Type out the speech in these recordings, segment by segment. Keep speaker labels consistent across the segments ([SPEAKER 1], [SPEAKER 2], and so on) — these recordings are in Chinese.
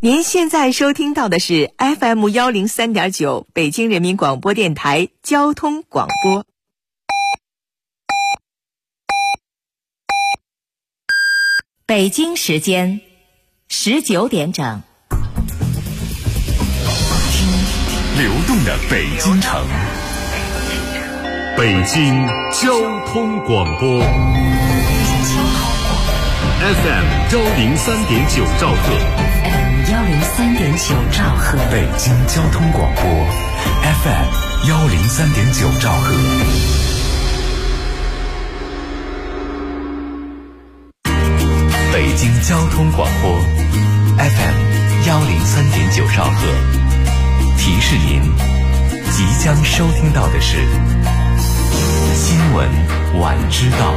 [SPEAKER 1] 您现在收听到的是 FM103.9 北京人民广播电台交通广播。北京时间19点整。
[SPEAKER 2] 流动的北京城，北京交通广播 FM103.9兆赫
[SPEAKER 3] 103.9兆赫，
[SPEAKER 2] 北京交通广播 FM103.9兆赫。北京交通广播 FM103.9兆赫，提示您即将收听到的是新闻晚知道。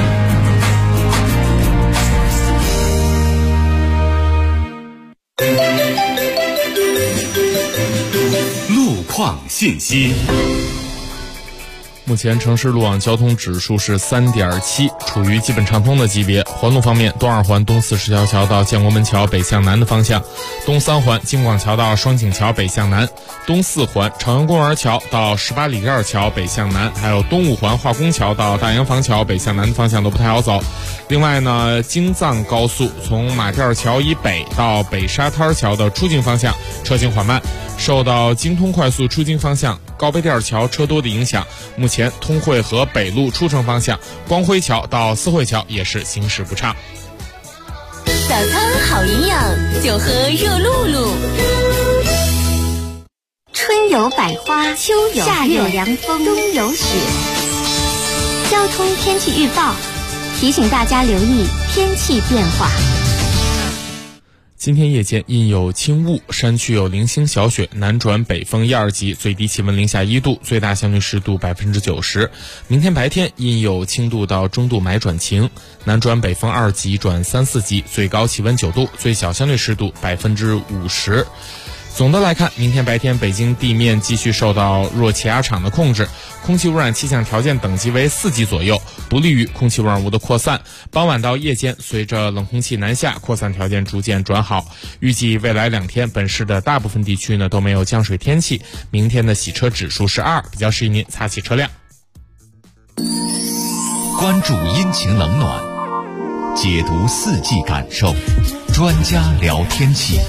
[SPEAKER 2] 路况信息。
[SPEAKER 4] 目前城市路网交通指数是 3.7， 处于基本畅通的级别。环路方面，东二环东40条桥到建国门桥北向南的方向，东三环京广桥到双井桥北向南，东四环朝阳公园桥到18里店桥北向南，还有东五环化工桥到大洋坊桥北向南的方向都不太好走。另外呢，京藏高速从马甸桥以北到北沙滩桥的出境方向车行缓慢，受到京通快速出京方向高碑店桥车多的影响，目前通惠河北路出城方向光辉桥到四惠桥也是行驶不畅。
[SPEAKER 3] 早餐好营养，就喝热露露。春有百花，秋有夏有凉风，冬有雪。交通天气预报提醒大家留意天气变化。
[SPEAKER 4] 今天夜间因有轻雾，山区有零星小雪，南转北风1、2级，最低气温零下1度，最大相对湿度90%。明天白天因有轻度到中度霾转晴，南转北风2级转3、4级，最高气温9度，最小相对湿度50%。总的来看，明天白天北京地面继续受到弱气压场的控制，空气污染气象条件等级为4级左右，不利于空气污染物的扩散。傍晚到夜间，随着冷空气南下，扩散条件逐渐转好。预计未来2天，本市的大部分地区呢都没有降水天气。明天的洗车指数是2，比较适宜您擦洗车辆。
[SPEAKER 2] 关注阴晴冷暖，解读四季感受，专家聊天气。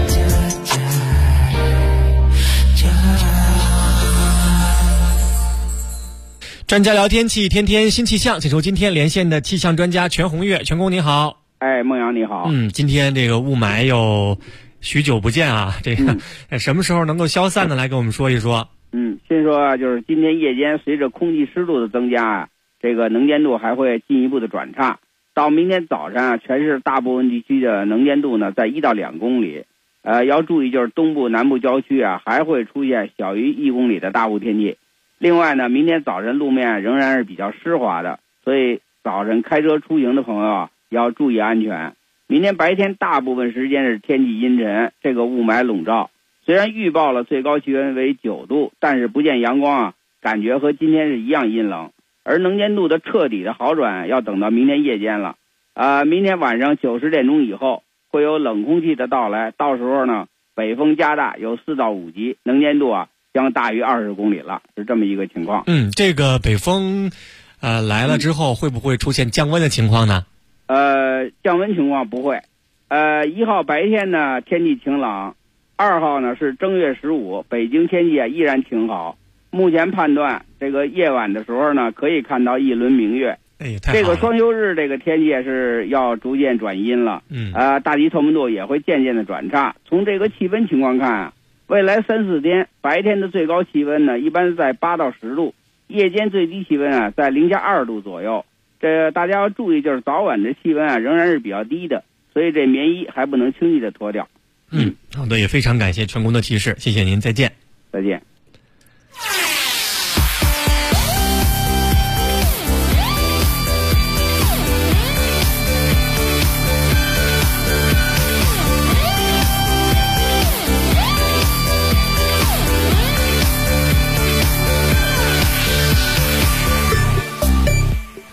[SPEAKER 5] 专家聊天气，天天新气象。这是今天连线的气象专家全红月，全工你好。
[SPEAKER 6] 孟阳你好。
[SPEAKER 5] 今天这个雾霾又许久不见啊，这个什么时候能够消散呢？来跟我们说一说。
[SPEAKER 6] 先说啊，就是今天夜间随着空气湿度的增加啊，这个能见度还会进一步的转差。到明天早上啊，全市大部分地区的能见度呢在1到2公里。要注意就是东部、南部郊区啊，还会出现小于1公里的大雾天气。另外呢，明天早晨路面仍然是比较湿滑的，所以早晨开车出行的朋友啊，要注意安全。明天白天大部分时间是天气阴沉，这个雾霾笼罩。虽然预报了最高气温为9度，但是不见阳光啊，感觉和今天是一样阴冷。而能见度的彻底的好转要等到明天夜间了。明天晚上9、10点钟以后会有冷空气的到来，到时候呢，北风加大，有4到5级，能见度啊将大于20公里了，是这么一个情况。
[SPEAKER 5] 这个北风来了之后会不会出现降温的情况呢？
[SPEAKER 6] 降温情况不会。1号白天呢天气晴朗，2号呢是正月15，北京天气啊依然挺好。目前判断这个夜晚的时候呢可以看到一轮明月。这个双休日这个天气是要逐渐转阴了。大气透明度也会渐渐的转差。从这个气温情况看啊，未来3、4天白天的最高气温呢一般在8到10度，夜间最低气温啊在零下2度左右。这大家要注意，就是早晚的气温啊仍然是比较低的，所以这棉衣还不能轻易的脱掉。
[SPEAKER 5] 好的，也非常感谢全工的提示，谢谢您，再见。
[SPEAKER 6] 再见。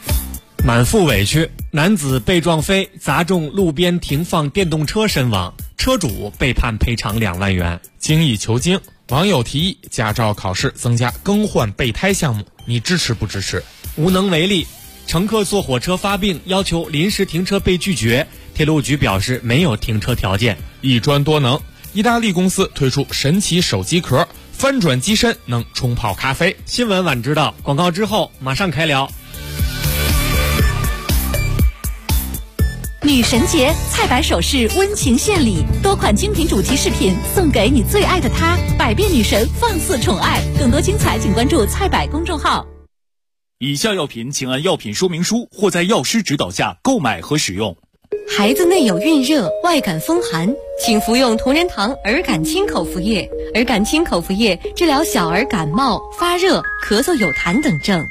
[SPEAKER 5] 满腹委屈，男子被撞飞，砸中路边停放电动车身亡。 车主被判赔偿2万元。
[SPEAKER 4] 精益求精，网友提议驾照考试增加更换备胎项目，你支持不支持？
[SPEAKER 5] 无能为力，乘客坐火车发病，要求临时停车被拒绝，铁路局表示没有停车条件。
[SPEAKER 4] 一专多能，意大利公司推出神奇手机壳，翻转机身能冲泡咖啡。
[SPEAKER 5] 新闻晚知道，广告之后马上开聊。
[SPEAKER 7] 女神节，菜百首饰温情献礼，多款精品主题饰品送给你最爱的她，百变女神放肆宠爱。更多精彩请关注菜百公众号。
[SPEAKER 8] 以下药品请按药品说明书或在药师指导下购买和使用。
[SPEAKER 9] 孩子内有孕热、外感风寒，请服用同仁堂儿感清口服液。儿感清口服液治疗小儿感冒、发热、咳嗽有痰等症。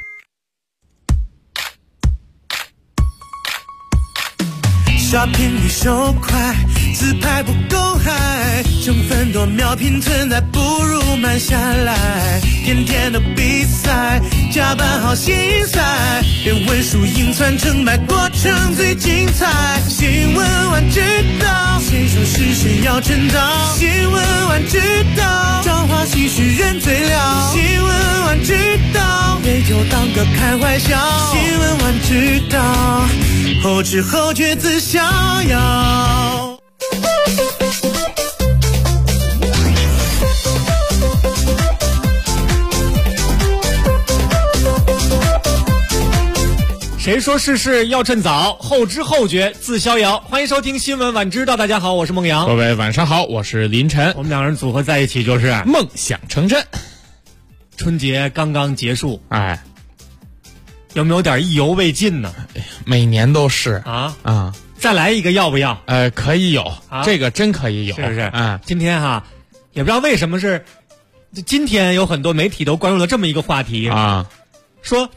[SPEAKER 10] 刷屏率手快，自拍不够嗨，成分多秒拼存在，不如慢下来。天天的比赛，加班好心塞，连文书硬传成败，过程最精彩。新闻晚知道，谁说是谁要称道？新闻晚知道，朝花夕拾人最了。新闻晚知道，别就当个开怀笑。新闻晚知道，后知后觉自逍遥。
[SPEAKER 5] 谁说事事要趁早，后知后觉自逍遥。欢迎收听新闻晚知道，大家好，我是孟阳。
[SPEAKER 4] 各位晚上好，我是林晨。
[SPEAKER 5] 我们两人组合在一起就是
[SPEAKER 4] 梦想成真。
[SPEAKER 5] 春节刚刚结束，
[SPEAKER 4] 哎，
[SPEAKER 5] 有没有点意犹未尽呢？
[SPEAKER 4] 每年都是
[SPEAKER 5] 啊，再来一个要不要？
[SPEAKER 4] 可以有，这个真可以有，
[SPEAKER 5] 是不是？今天也不知道为什么是，今天有很多媒体都关注了这么一个话题
[SPEAKER 4] 啊，
[SPEAKER 5] 说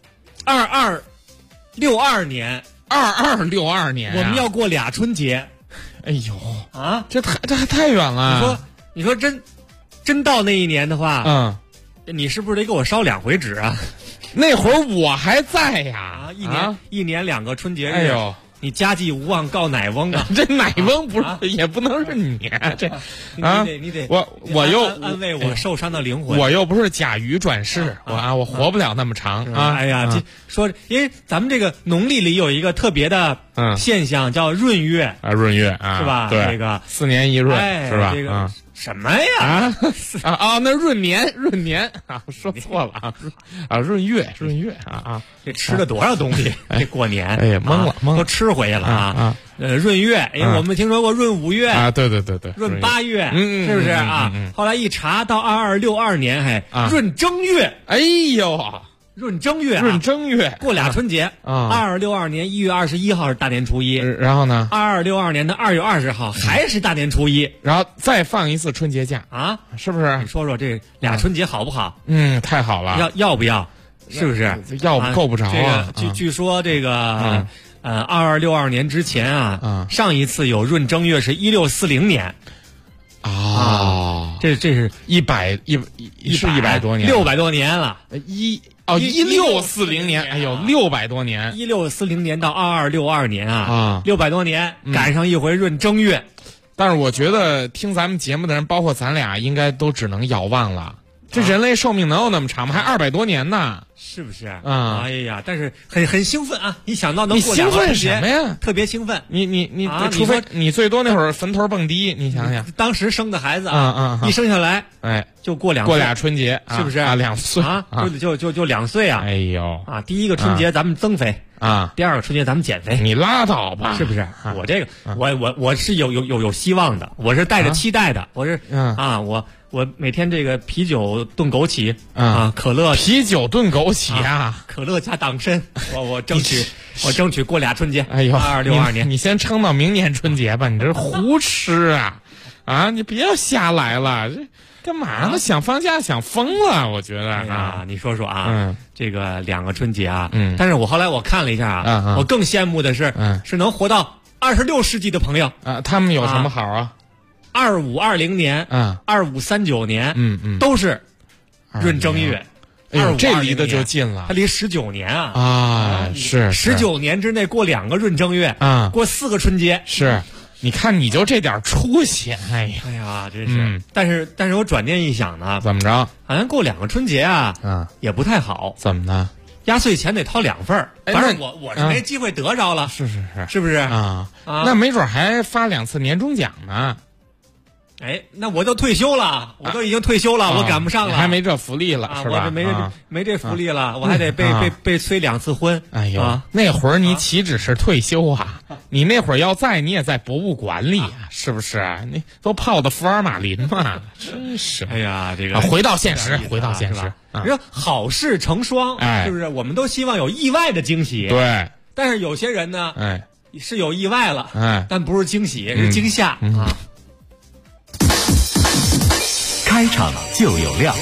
[SPEAKER 5] 2262年
[SPEAKER 4] ，2262年，
[SPEAKER 5] 我们要过俩春节。
[SPEAKER 4] 哎呦这太远了。
[SPEAKER 5] 你说真到那一年的话，你是不是得给我烧2回纸啊？
[SPEAKER 4] 那会儿我还在呀，
[SPEAKER 5] 一年2个春节日。
[SPEAKER 4] 哎呦，
[SPEAKER 5] 你家祭无忘告乃翁啊！
[SPEAKER 4] 这乃翁不是也不能是你这
[SPEAKER 5] 你得
[SPEAKER 4] 我又
[SPEAKER 5] 安慰我受伤的灵魂。
[SPEAKER 4] 我又不是甲鱼转世，我活不了那么长啊！
[SPEAKER 5] 哎呀，说因为咱们这个农历里有一个特别的现象叫闰月
[SPEAKER 4] 闰月啊，
[SPEAKER 5] 是吧？
[SPEAKER 4] 对，
[SPEAKER 5] 这个
[SPEAKER 4] 4年一闰是吧？
[SPEAKER 5] 这个什么呀？
[SPEAKER 4] 那闰年说错了闰月
[SPEAKER 5] 这吃了多少东西？这过年
[SPEAKER 4] 哎呀懵了
[SPEAKER 5] 都吃回去了闰月，因为我们听说过闰5月
[SPEAKER 4] 对，
[SPEAKER 5] 闰8月，是不是后来一查到2262年闰正月，
[SPEAKER 4] 哎呦。
[SPEAKER 5] 闰正月过俩春节2262年1月21号是大年初一，
[SPEAKER 4] 然后呢
[SPEAKER 5] 2262年的2月20号还是大年初一，
[SPEAKER 4] 然后再放一次春节假是不是？
[SPEAKER 5] 你说说这俩春节好不好？
[SPEAKER 4] 太好了。
[SPEAKER 5] 要不要？是不是？
[SPEAKER 4] 要不够不着
[SPEAKER 5] 据说这个2262年之前上一次有闰正月是1640年这是
[SPEAKER 4] 100多年
[SPEAKER 5] ，600多年了。
[SPEAKER 4] 1640年，哎呦，600多年
[SPEAKER 5] ，1640年到2262年600多年，赶上一回闰正月。
[SPEAKER 4] 但是我觉得听咱们节目的人，包括咱俩，应该都只能遥望了。这人类寿命能有那么长吗？还200多年呢，
[SPEAKER 5] 是不是？哎呀，但是很兴奋啊！一想到能过2个春节，
[SPEAKER 4] 你兴奋什么呀？
[SPEAKER 5] 特别兴奋。
[SPEAKER 4] 你除非你最多那会儿坟头蹦迪，你想想，
[SPEAKER 5] 当时生的孩子一生下来，就过俩春节，
[SPEAKER 4] 是不是？2岁
[SPEAKER 5] 就2岁啊！
[SPEAKER 4] 哎呦
[SPEAKER 5] 第一个春节咱们增肥第二个春节咱们减肥。
[SPEAKER 4] 你拉倒吧，
[SPEAKER 5] 是不是？我这个我是有希望的，我是带着期待的，我是我每天这个啤酒炖枸杞可乐
[SPEAKER 4] 啤酒炖枸杞
[SPEAKER 5] 可乐加党参，我争取过俩春节。
[SPEAKER 4] 哎呦
[SPEAKER 5] ，2262年，
[SPEAKER 4] 你先撑到明年春节吧，你这胡吃你别要瞎来了，这干嘛呢？想放假想疯了，我觉得
[SPEAKER 5] 你说说这个2个春节
[SPEAKER 4] 但
[SPEAKER 5] 是我后来我看了一下我更羡慕的是是能活到26世纪的朋友
[SPEAKER 4] 他们有什么好
[SPEAKER 5] 2520年2539年都是闰正月。
[SPEAKER 4] 这离得就近了，
[SPEAKER 5] 他离19年
[SPEAKER 4] 是
[SPEAKER 5] 19年之内过2个闰正月过4个春节，
[SPEAKER 4] 是你看你就这点出息，哎
[SPEAKER 5] 呀，真是。但是我转念一想呢，
[SPEAKER 4] 怎么着？
[SPEAKER 5] 好像过2个春节啊，也不太好。
[SPEAKER 4] 怎么呢？
[SPEAKER 5] 压岁钱得掏2份儿，反正我是没机会得着了。是不是
[SPEAKER 4] 啊？那没准还发2次年终奖呢。
[SPEAKER 5] 哎，那我就退休了，我都已经退休了，我赶不上了，
[SPEAKER 4] 还没这福利了，是吧？
[SPEAKER 5] 我没这福利了，我还得被催2次婚。
[SPEAKER 4] 哎呦，那会儿你岂止是退休啊？你那会儿要在，你也在博物馆里啊，是不是？你都泡的福尔马林嘛，真是。
[SPEAKER 5] 哎呀，这个
[SPEAKER 4] 回到现实，回到现实。
[SPEAKER 5] 你说好事成双，是不是？我们都希望有意外的惊喜。
[SPEAKER 4] 对。
[SPEAKER 5] 但是有些人呢，是有意外了，但不是惊喜，是惊吓啊。
[SPEAKER 2] 开场就有料。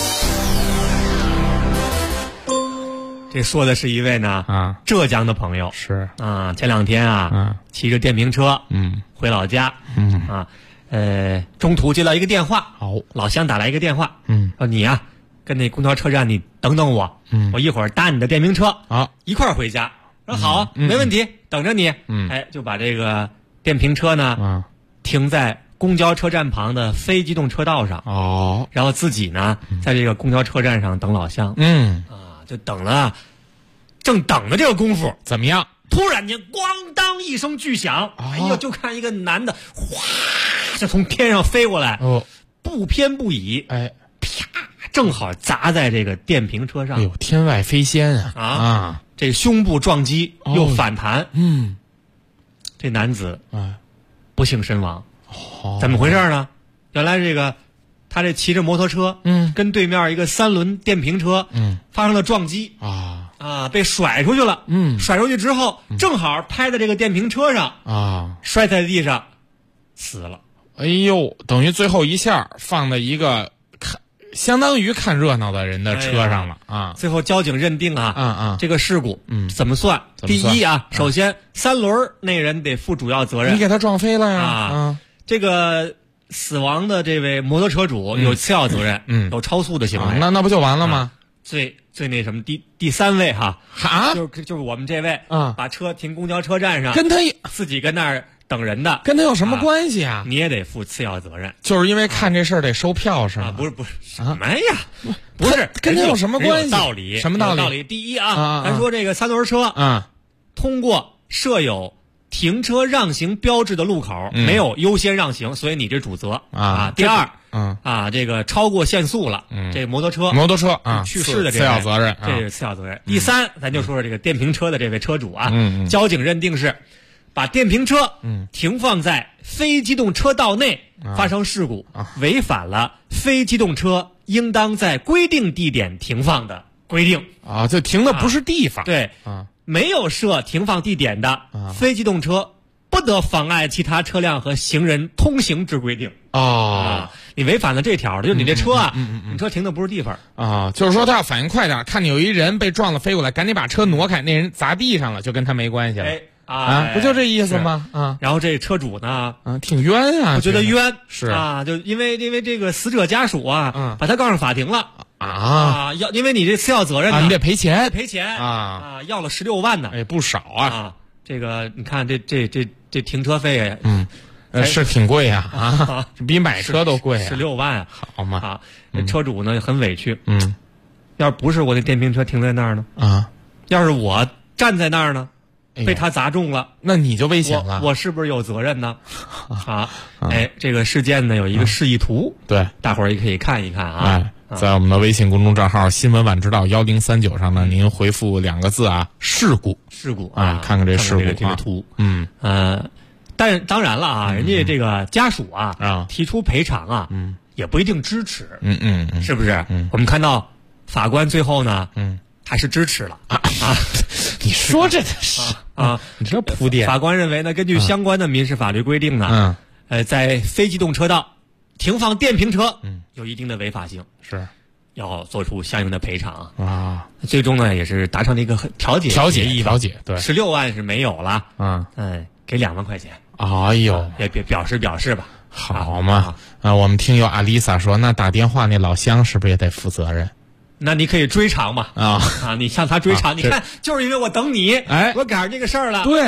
[SPEAKER 5] 这说的是一位呢浙江的朋友，
[SPEAKER 4] 是
[SPEAKER 5] 啊，前2天骑着电瓶车回老家，中途接到一个电话，老乡打来一个电话，说你呀跟那公交车站你等等我，我一会儿搭你的电瓶车一块儿回家。说好，没问题，等着你。哎，就把这个电瓶车呢停在公交车站旁的非机动车道上，然后自己呢在这个公交车站上等老乡。就等了，正等的这个功夫，
[SPEAKER 4] 怎么样？
[SPEAKER 5] 突然间，咣当一声巨响，哎呦，就看一个男的，哗，就从天上飞过来，不偏不倚，啪，正好砸在这个电瓶车上。
[SPEAKER 4] 哎呦，天外飞仙啊！
[SPEAKER 5] 这胸部撞击又反弹，这男子不幸身亡。怎么回事呢？原来这个他这骑着摩托车，跟对面一个3轮电瓶车，发生了撞击被甩出去了。甩出去之后，正好拍在这个电瓶车上摔在地上，死了。
[SPEAKER 4] 哎呦，等于最后一下放在一个相当于看热闹的人的车上了
[SPEAKER 5] 最后交警认定这个事故怎么算？第一首先3轮那人得负主要责任，
[SPEAKER 4] 你给他撞飞了呀
[SPEAKER 5] 这个死亡的这位摩托车主有次要责任，有超速的行为，
[SPEAKER 4] 那不就完了吗？
[SPEAKER 5] 最那什么第3位就是我们这位把车停公交车站上，
[SPEAKER 4] 跟他
[SPEAKER 5] 自己跟那儿等人的，
[SPEAKER 4] 跟他有什么关系啊？
[SPEAKER 5] 你也得负次要责任，
[SPEAKER 4] 就是因为看这事儿得收票是吗？
[SPEAKER 5] 不是什么呀？不是
[SPEAKER 4] 跟他有什么关系？
[SPEAKER 5] 道理
[SPEAKER 4] 什么道理？
[SPEAKER 5] 道理第一咱说这个3轮车通过设有停车让行标志的路口没有优先让行，所以你这主责第二这个超过限速了，这摩托车去世的这
[SPEAKER 4] 次要责任，
[SPEAKER 5] 这是次要责任。第三，咱就说说这个电瓶车的这位车主交警认定是把电瓶车停放在非机动车道内发生事故，违反了非机动车应当在规定地点停放的规定
[SPEAKER 4] 这停的不是地方，
[SPEAKER 5] 对没有设停放地点的非机动车不得妨碍其他车辆和行人通行之规定你违反了这条，就是你这车你车停的不是地方
[SPEAKER 4] 就是说他要反应快点，看你有一人被撞了飞过来，赶紧把车挪开，那人砸地上了，就跟他没关系了不就这意思吗？
[SPEAKER 5] 然后这车主呢
[SPEAKER 4] 挺冤
[SPEAKER 5] 我觉得冤
[SPEAKER 4] 是
[SPEAKER 5] 就因为这个死者家属把他告上法庭了要因为你这次要责任
[SPEAKER 4] 你得赔钱
[SPEAKER 5] 要了16万呢，
[SPEAKER 4] 不少
[SPEAKER 5] 这个你看这停车费
[SPEAKER 4] 是挺贵比买车都贵
[SPEAKER 5] 16万
[SPEAKER 4] 好嘛
[SPEAKER 5] 这车主呢很委屈要是不是我那电瓶车停在那儿呢要是我站在那儿呢被他砸中了，
[SPEAKER 4] 那你就危险了。
[SPEAKER 5] 我是不是有责任呢？这个事件呢有一个示意图，
[SPEAKER 4] 对，
[SPEAKER 5] 大伙儿也可以看一看
[SPEAKER 4] 在我们的微信公众账号新闻晚知道1039上呢，您回复2个字事故看看这事故
[SPEAKER 5] 这个图但当然了人家这个家属提出赔偿也不一定支持是不是我们看到法官最后呢还是支持了
[SPEAKER 4] 你说这是你这铺垫。
[SPEAKER 5] 法官认为呢，根据相关的民事法律规定呢，在非机动车道停放电瓶车有一定的违法性，
[SPEAKER 4] 是
[SPEAKER 5] 要做出相应的赔偿最终呢，也是达成了一个调解对，16万是没有了给2万块钱。
[SPEAKER 4] 哎呦，
[SPEAKER 5] 也表示吧。
[SPEAKER 4] 好嘛我们听友阿丽萨说，那打电话那老乡是不是也得负责任？
[SPEAKER 5] 那你可以追偿嘛你向他追偿你看就是因为我等你我赶上这个事儿了，
[SPEAKER 4] 对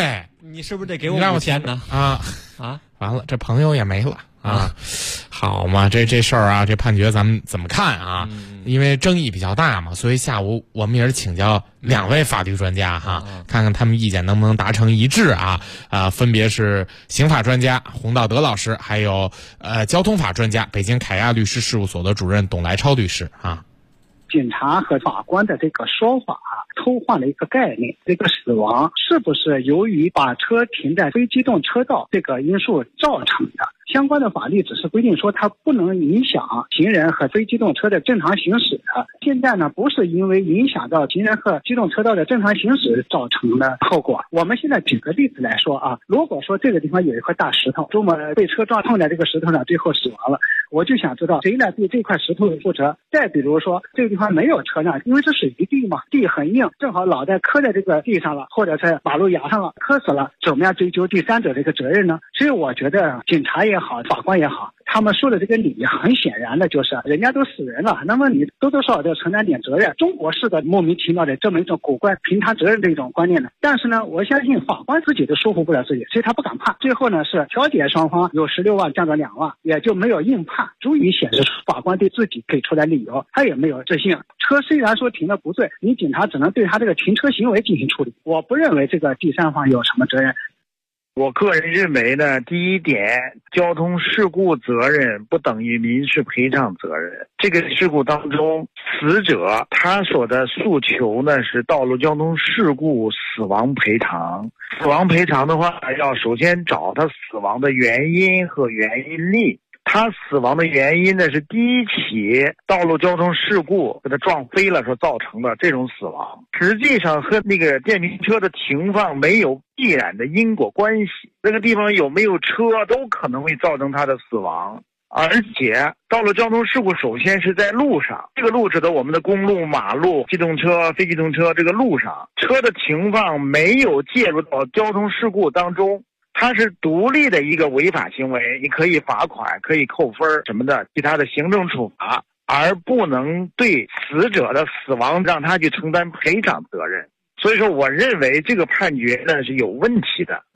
[SPEAKER 5] 你是不是得给我5000呢？
[SPEAKER 4] 完了，这朋友也没了啊。好嘛，这事儿啊，这判决咱们怎么看啊？因为争议比较大嘛，所以下午我们也是请教2位法律专家哈，看看他们意见能不能达成一致啊。分别是刑法专家洪道德老师，还有交通法专家北京凯亚律师事务所的主任董来超律师啊。
[SPEAKER 11] 警察和法官的这个说法偷换了一个概念，这个死亡是不是由于把车停在非机动车道这个因素造成的？相关的法律只是规定说它不能影响行人和非机动车的正常行驶的。现在呢，不是因为影响到行人和机动车道的正常行驶造成的后果。我们现在举个例子来说啊，如果说这个地方有一块大石头，周末被车撞碰在这个石头上，最后死亡了，我就想知道谁来对这块石头负责。再比如说这个地方没有车辆，因为是水泥地嘛，地很硬，正好脑袋磕在这个地上了，或者是马路牙上了，磕死了，怎么样追究第三者这个责任呢？所以我觉得警察也好，法官也好，他们说的这个理很显然的就是人家都死人了，那么你多多少少要承担点责任。中国式的莫名其妙的这么一种古怪平摊责任的一种观念呢。但是呢，我相信法官自己都说服不了自己，所以他不敢判。最后呢是调解双方有16万降到2万，也就没有硬判，足以显示出法官对自己给出来理由他也没有自信。车虽然说停的不对，你警察只能对他这个停车行为进行处理，我不认为这个第三方有什么责任。
[SPEAKER 12] 我个人认为呢，第一点，交通事故责任不等于民事赔偿责任。这个事故当中，死者他所的诉求呢是道路交通事故死亡赔偿。死亡赔偿的话，要首先找他死亡的原因和原因力。他死亡的原因呢是第一起道路交通事故给他撞飞了所造成的这种死亡，实际上和那个电瓶车的停放没有必然的因果关系，这个地方有没有车都可能会造成他的死亡。而且道路交通事故首先是在路上，这个路指的我们的公路、马路、机动车、非机动车，这个路上车的停放没有介入到交通事故当中，它是独立的一个违法行为，你可以罚款，可以扣分什么的其他的行政处罚，而不能对死者的死亡让他去承担赔偿责任。所以说我认为这个判决呢是有问题的。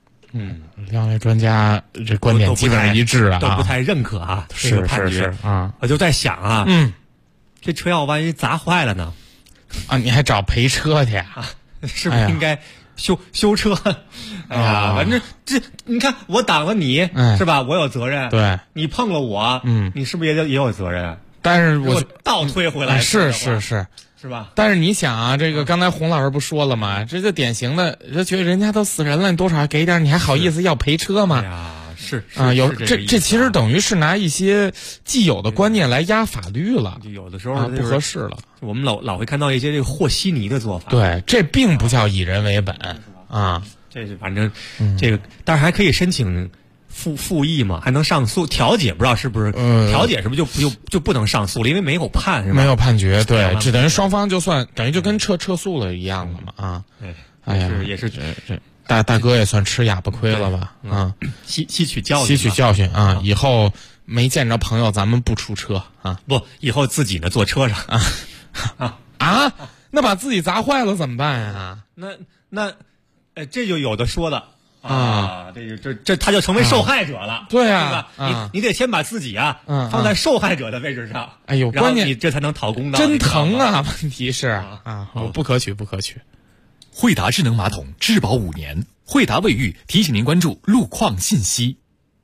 [SPEAKER 4] 2位专家这观点基本上一致啊，
[SPEAKER 5] 都不太认可啊。这个判决
[SPEAKER 4] 啊，
[SPEAKER 5] 我就在想啊，这车要万一砸坏了呢？
[SPEAKER 4] 啊，你还找赔车去啊？
[SPEAKER 5] 是不是应该修车？哎呀，反正这你看我挡了你，是吧？我有责任。
[SPEAKER 4] 对，
[SPEAKER 5] 你碰了我，你是不是也有责任？
[SPEAKER 4] 但是我
[SPEAKER 5] 倒推回来，是吧？
[SPEAKER 4] 但是你想啊，这个刚才洪老师不说了吗？这就典型的，就觉得人家都死人了，你多少还给点，你还好意思要赔车吗？
[SPEAKER 5] 哎呀，是
[SPEAKER 4] 啊，有这其实等于是拿一些既有的观念来压法律了，
[SPEAKER 5] 就有的时候
[SPEAKER 4] 不合适了。
[SPEAKER 5] 我们老会看到一些这个和稀泥的做法。
[SPEAKER 4] 对，这并不叫以人为本啊。
[SPEAKER 5] 这是反正这个，但是还可以申请复议嘛，还能上诉调解，不知道是不是调解是不是就不能上诉了，因为没有判是吧？
[SPEAKER 4] 没有判决，对，只等于双方就算等于就跟撤诉了一样了嘛啊。
[SPEAKER 5] 对，
[SPEAKER 4] 哎呀，
[SPEAKER 5] 也是
[SPEAKER 4] 这大哥也算吃哑巴亏了吧啊，
[SPEAKER 5] 吸取教训
[SPEAKER 4] 啊，以后没见着朋友咱们不出车啊，
[SPEAKER 5] 不，以后自己呢坐车上
[SPEAKER 4] 啊，那把自己砸坏了怎么办呀？
[SPEAKER 5] 那这就有的说了。这他就成为受害者了，
[SPEAKER 4] 对啊，
[SPEAKER 5] 你得先把自己放在受害者的位置上，
[SPEAKER 4] 哎呦，关键
[SPEAKER 5] 你这才能讨公道，
[SPEAKER 4] 真疼啊！问题是不可取。
[SPEAKER 8] 惠达智能马桶质保5年，惠达卫浴提醒您关注路况信息。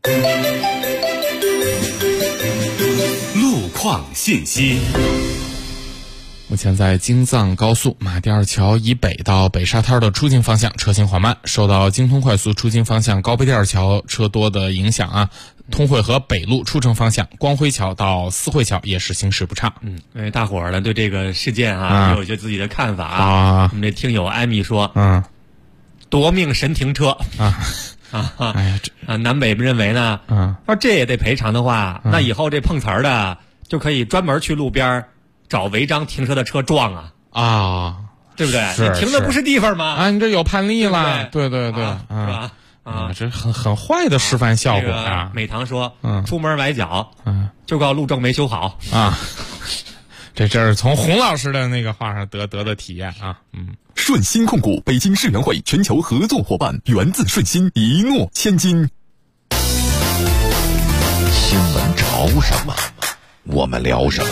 [SPEAKER 8] 路况信息。
[SPEAKER 4] 目前在京藏高速马甸二桥以北到北沙滩的出境方向车行缓慢，受到京通快速出京方向高碑店二桥车多的影响啊，通惠河北路出城方向光辉桥到四惠桥也是行驶不畅。
[SPEAKER 5] 因为大伙儿呢对这个事件也有一些自己的看法啊。我们这听友艾米说，夺命神停车哎呀，南北认为呢，说这也得赔偿的话，那以后这碰瓷儿的就可以专门去路边找违章停车的车撞对不对？你停的不是地方吗？
[SPEAKER 4] 你这有判例了，对，
[SPEAKER 5] 是吧？
[SPEAKER 4] 这很坏的示范效果啊！
[SPEAKER 5] 美堂说，出门崴脚，就告路政没修好
[SPEAKER 4] 啊。这是从洪老师的那个话上得的体验啊。
[SPEAKER 8] 数
[SPEAKER 13] 顺鑫控股，北京世园会全球合作伙伴，源自顺鑫，一诺千金。
[SPEAKER 14] 新闻潮什么，我们聊什么。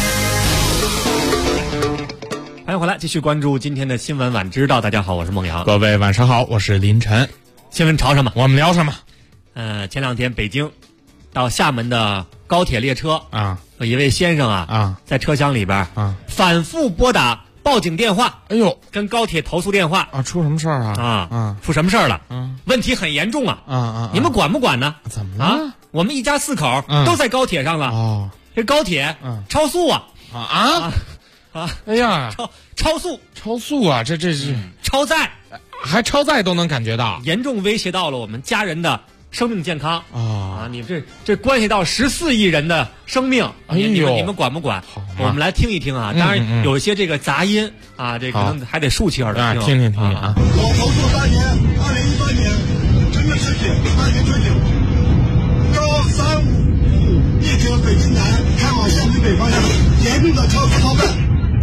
[SPEAKER 5] 欢迎回来，继续关注今天的新闻晚知道。大家好，我是孟阳。
[SPEAKER 4] 各位晚上好，我是林晨。
[SPEAKER 5] 新闻潮什么，
[SPEAKER 4] 我们聊什么？
[SPEAKER 5] 前两天北京到厦门的高铁列车
[SPEAKER 4] 啊，
[SPEAKER 5] 有一位先生在车厢里边反复拨打报警电话，
[SPEAKER 4] 哎呦，
[SPEAKER 5] 跟高铁投诉电话
[SPEAKER 4] 啊，出什么事儿
[SPEAKER 5] 出什么事儿了？问题很严重你们管不管呢？
[SPEAKER 4] 怎么了？
[SPEAKER 5] 我们一家4口都在高铁上了这高铁超速
[SPEAKER 4] 哎呀，
[SPEAKER 5] 超速
[SPEAKER 4] 啊，这是
[SPEAKER 5] 超载，
[SPEAKER 4] 还超载都能感觉到，
[SPEAKER 5] 严重威胁到了我们家人的生命健康你这关系到14亿人的生命，你们管不管？我们来听一听当然有一些这个杂音这可能还得竖起耳朵
[SPEAKER 4] 听听
[SPEAKER 15] 我投诉3年，2018年乘客实体2年春景，高355列车北京南开往厦门北方向，严重的超速超载，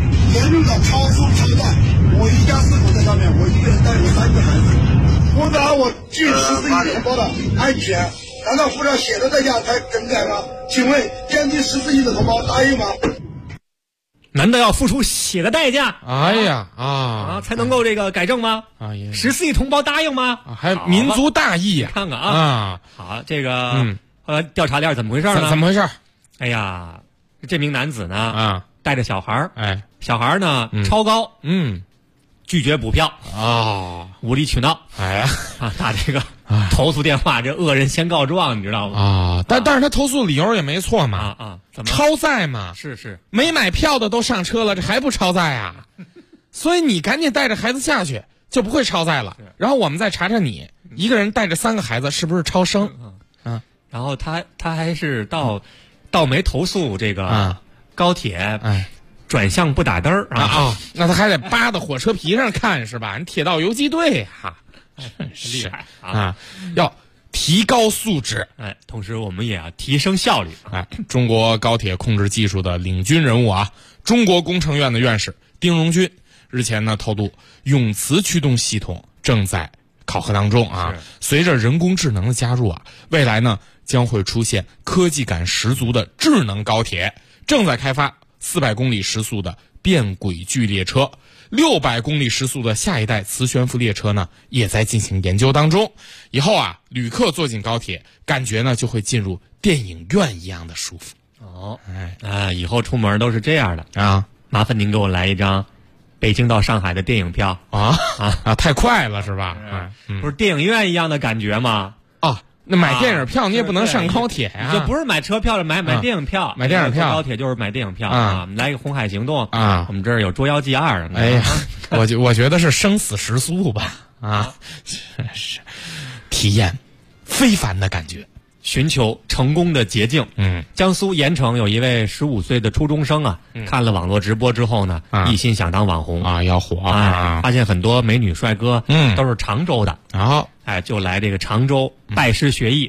[SPEAKER 15] 我一家4口在上面，我一个人带着3个孩子，我拿我近14亿同胞的安全，难道付上血的代价才更改吗？请问将近14亿的同胞答应吗？
[SPEAKER 5] 难道要付出血的代价？
[SPEAKER 4] 哎呀
[SPEAKER 5] 才能够这个改正吗？14亿同胞答应吗？
[SPEAKER 4] 还民族大义呀！
[SPEAKER 5] 看看好，这个调查链怎么回事呢？
[SPEAKER 4] 怎么回事？
[SPEAKER 5] 哎呀，这名男子呢带着小孩小孩呢超高拒绝补票无理取闹打这个投诉电话，这恶人先告状，你知道吗？
[SPEAKER 4] 但是他投诉理由也没错嘛
[SPEAKER 5] 怎么
[SPEAKER 4] 超载嘛？
[SPEAKER 5] 是
[SPEAKER 4] 没买票的都上车了，这还不超载所以你赶紧带着孩子下去，就不会超载了。然后我们再查查你一个人带着3个孩子是不是超生
[SPEAKER 5] 然后他还是倒没投诉这个高铁转向不打灯
[SPEAKER 4] 那他还得扒到火车皮上看是吧？你铁道游击队
[SPEAKER 5] 厉害
[SPEAKER 4] 要提高素质
[SPEAKER 5] 同时我们也要提升效率
[SPEAKER 4] 中国高铁控制技术的领军人物中国工程院的院士丁荣军日前呢透露，永磁驱动系统正在考核当中随着人工智能的加入未来呢将会出现科技感十足的智能高铁，正在开发400公里时速的变轨距列车，600公里时速的下一代磁悬浮列车呢也在进行研究当中。以后旅客坐进高铁，感觉呢就会进入电影院一样的舒服
[SPEAKER 5] 以后出门都是这样的麻烦您给我来一张北京到上海的电影票
[SPEAKER 4] 太快了是吧？
[SPEAKER 5] 不是电影院一样的感觉吗？
[SPEAKER 4] 那买电影票你也不能上高铁
[SPEAKER 5] 这不是买车票了，买电影票，
[SPEAKER 4] 买电影票，
[SPEAKER 5] 高铁就是买电影票来一个红海行动我们这儿有捉妖记2
[SPEAKER 4] 哎呀，我觉得是生死时速吧是体验非凡的感觉，
[SPEAKER 5] 寻求成功的捷径。江苏盐城有一位15岁的初中生看了网络直播之后呢一心想当网红
[SPEAKER 4] 要火
[SPEAKER 5] 发现很多美女帅哥都是常州的就来这个常州拜师学艺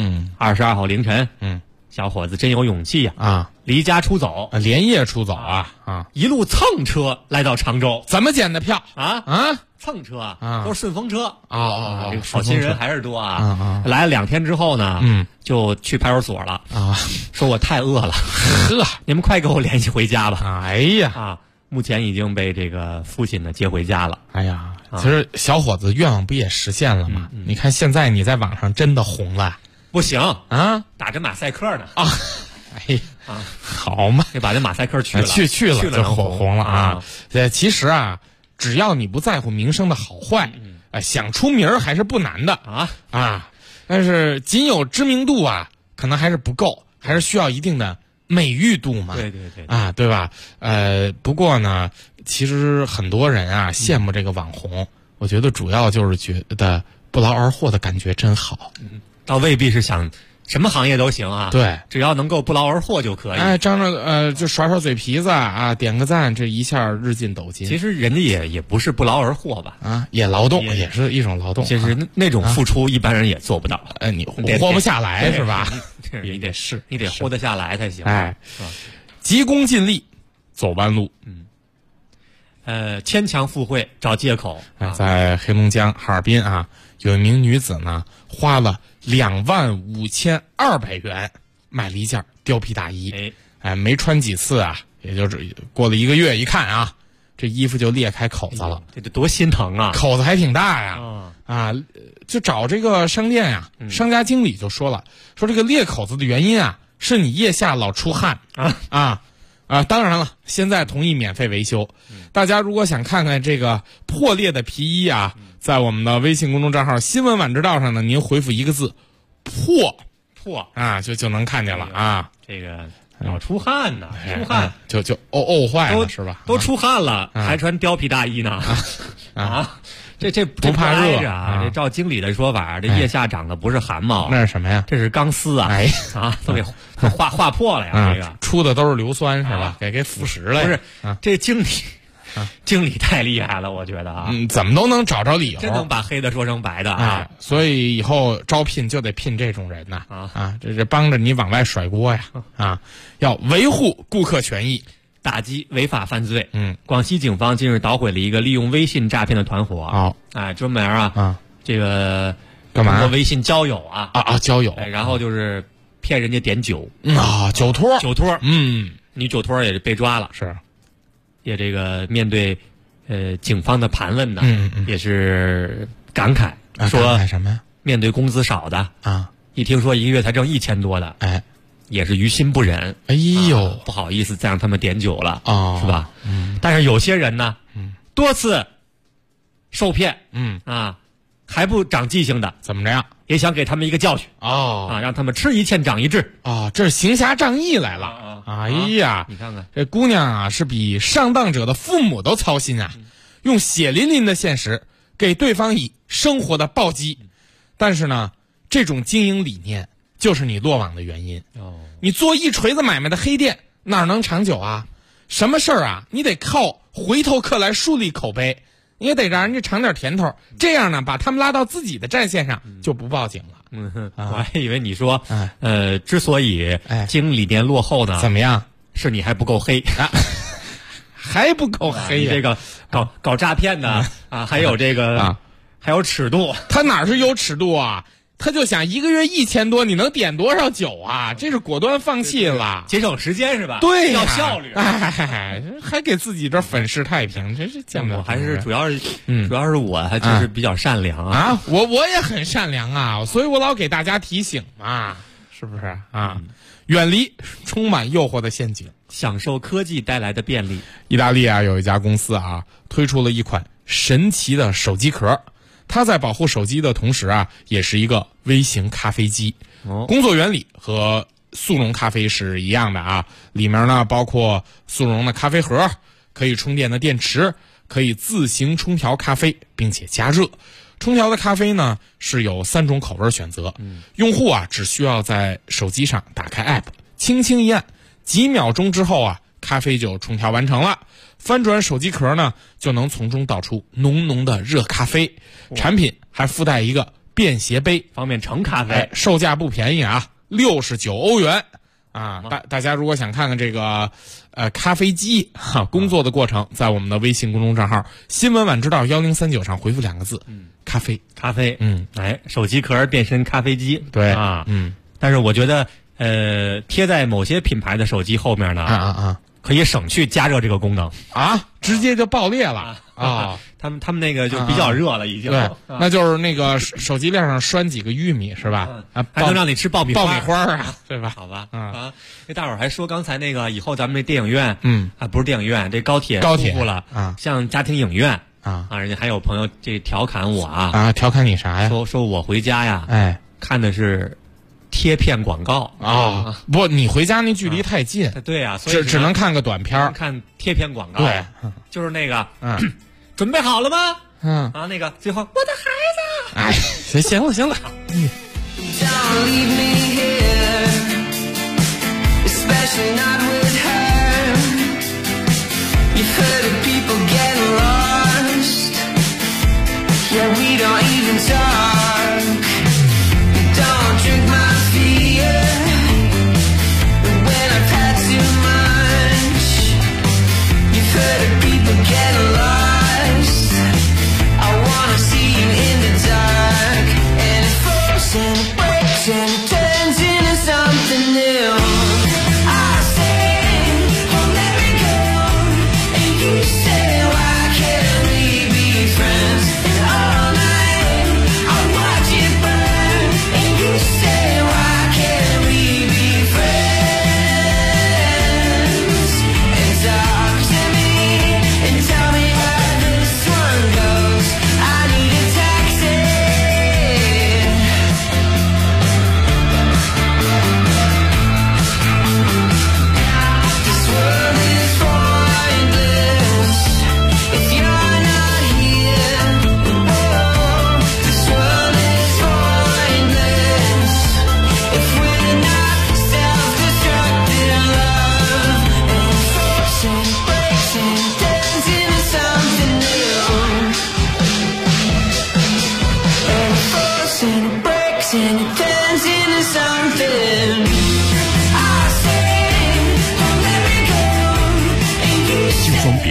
[SPEAKER 5] 22号凌晨小伙子真有勇气离家出走
[SPEAKER 4] 连夜出走
[SPEAKER 5] 一路蹭车来到常州。
[SPEAKER 4] 怎么捡的票
[SPEAKER 5] 蹭车都是顺风车
[SPEAKER 4] 这
[SPEAKER 5] 个好心人还是多来了2天之后呢就去派出所了说我太饿了你们快给我联系回家吧
[SPEAKER 4] 哎呀
[SPEAKER 5] 目前已经被这个父亲呢接回家了。
[SPEAKER 4] 哎呀其实小伙子愿望不也实现了吗你看现在你在网上真的红了。
[SPEAKER 5] 不行打着马赛克呢
[SPEAKER 4] 哎呀好嘛，
[SPEAKER 5] 得把这马赛克去了
[SPEAKER 4] 就红了其实只要你不在乎名声的好坏想出名还是不难的但是仅有知名度可能还是不够，还是需要一定的美誉度嘛。
[SPEAKER 5] 对
[SPEAKER 4] 对吧？不过呢其实很多人羡慕这个网红我觉得主要就是觉得不劳而获的感觉真好
[SPEAKER 5] 倒未必是想什么行业都行
[SPEAKER 4] 对，
[SPEAKER 5] 只要能够不劳而获就可以
[SPEAKER 4] 张着就耍耍嘴皮子点个赞，这一下日进斗金。
[SPEAKER 5] 其实人家也不是不劳而获吧
[SPEAKER 4] 也劳动，也是一种劳动。
[SPEAKER 5] 其实那种付出一般人也做不到
[SPEAKER 4] 你活不下来是吧？
[SPEAKER 5] 你得活得下来才行
[SPEAKER 4] 急功近利走弯路
[SPEAKER 5] 牵强附会找借口。
[SPEAKER 4] 在黑龙江哈尔滨啊，有一名女子呢花了25200元买了一件貂皮大衣，没穿几次啊，也就是过了1个月，一看啊，这衣服就裂开口子了，
[SPEAKER 5] 这多心疼啊！
[SPEAKER 4] 口子还挺大呀，就找这个商店呀，商家经理就说了，说这个裂口子的原因啊，是你腋下老出汗当然了，现在同意免费维修。大家如果想看看这个破裂的皮衣啊，在我们的微信公众账号新闻晚知道上呢，您回复一个字破就能看见了啊。
[SPEAKER 5] 这个老出汗呢，出汗
[SPEAKER 4] 就坏了是吧？
[SPEAKER 5] 都出汗了，还穿貂皮大衣呢这
[SPEAKER 4] 不怕热
[SPEAKER 5] 啊！这照经理的说法，这腋下长的不是汗毛，
[SPEAKER 4] 那是什么呀？
[SPEAKER 5] 这是钢丝啊！都给划破了呀！这个
[SPEAKER 4] 出的都是硫酸是吧？给腐蚀了。
[SPEAKER 5] 不是这经理太厉害了，我觉得啊，
[SPEAKER 4] 怎么都能找着理由，
[SPEAKER 5] 真能把黑的说成白的啊！
[SPEAKER 4] 所以以后招聘就得聘这种人呐这帮着你往外甩锅呀要维护顾客权益。
[SPEAKER 5] 打击违法犯罪。广西警方近日捣毁了一个利用微信诈骗的团伙。专门这个
[SPEAKER 4] 干嘛？
[SPEAKER 5] 通过微信交友
[SPEAKER 4] 交友，
[SPEAKER 5] 然后就是骗人家点酒
[SPEAKER 4] 酒托。
[SPEAKER 5] 女酒托也被抓了，
[SPEAKER 4] 是，
[SPEAKER 5] 也这个面对警方的盘问呢，也是感慨说
[SPEAKER 4] 什么呀？
[SPEAKER 5] 面对工资少的一听说1个月才挣1000多的，也是于心不忍，不好意思再让他们点酒了是吧？但是有些人呢，多次受骗，还不长记性的，
[SPEAKER 4] 怎么着样？
[SPEAKER 5] 也想给他们一个教训让他们吃一堑长一智
[SPEAKER 4] 这是行侠仗义来了
[SPEAKER 5] 你看看
[SPEAKER 4] 这姑娘是比上当者的父母都操心用血淋淋的现实给对方以生活的暴击，但是呢，这种经营理念就是你落网的原因。你做一锤子买卖的黑店哪能长久啊？什么事儿你得靠回头客来树立口碑，你也得让人家尝点甜头，这样呢把他们拉到自己的战线上，就不报警了。
[SPEAKER 5] 我还以为你说之所以经营理念落后呢，
[SPEAKER 4] 怎么样？
[SPEAKER 5] 是你还不够黑
[SPEAKER 4] 还不够黑
[SPEAKER 5] 这个搞诈骗的还有这个还有尺度。
[SPEAKER 4] 他哪是有尺度啊？他就想1个月1000多，你能点多少酒啊？这是果断放弃了，
[SPEAKER 5] 节省时间是吧？
[SPEAKER 4] 对
[SPEAKER 5] 要效率。
[SPEAKER 4] 还给自己这粉饰太平，真是见不了。
[SPEAKER 5] 还是主要是我还就是比较善良
[SPEAKER 4] 我也很善良所以我老给大家提醒嘛，是不是远离充满诱惑的陷阱，
[SPEAKER 5] 享受科技带来的便利。
[SPEAKER 4] 意大利有一家公司推出了一款神奇的手机壳。它在保护手机的同时也是一个微型咖啡机。工作原理和速溶咖啡是一样的里面呢包括速溶的咖啡盒，可以充电的电池，可以自行冲调咖啡并且加热。冲调的咖啡呢是有3种口味选择，用户只需要在手机上打开 app， 轻轻一按，几秒钟之后咖啡就冲调完成了。翻转手机壳呢，就能从中倒出浓浓的热咖啡。产品还附带一个便携杯，
[SPEAKER 5] 方便盛咖啡。
[SPEAKER 4] 售价不便宜69欧元大家如果想看看这个咖啡机工作的过程，在我们的微信公众账号新闻晚知道1039上回复2个字咖啡。
[SPEAKER 5] 手机壳变身咖啡机。
[SPEAKER 4] 对
[SPEAKER 5] 但是我觉得贴在某些品牌的手机后面呢可以省去加热这个功能
[SPEAKER 4] 直接就爆裂了
[SPEAKER 5] 他们那个就比较热了已经。
[SPEAKER 4] 对，那就是那个手机链上拴几个玉米是吧？
[SPEAKER 5] 还能让你吃爆米
[SPEAKER 4] 花对吧？
[SPEAKER 5] 好吧那大伙儿还说刚才那个以后咱们这电影院不是电影院，这高铁复了像家庭影院人家还有朋友这调侃我
[SPEAKER 4] 调侃你啥呀？
[SPEAKER 5] 说我回家呀看的是贴片广告
[SPEAKER 4] 不，你回家那距离太近
[SPEAKER 5] 对所以
[SPEAKER 4] 只能看个短片，
[SPEAKER 5] 看贴片广告。
[SPEAKER 4] 对
[SPEAKER 5] 就是那个准备好了吗？那个最后我的孩
[SPEAKER 4] 子行了
[SPEAKER 10] Get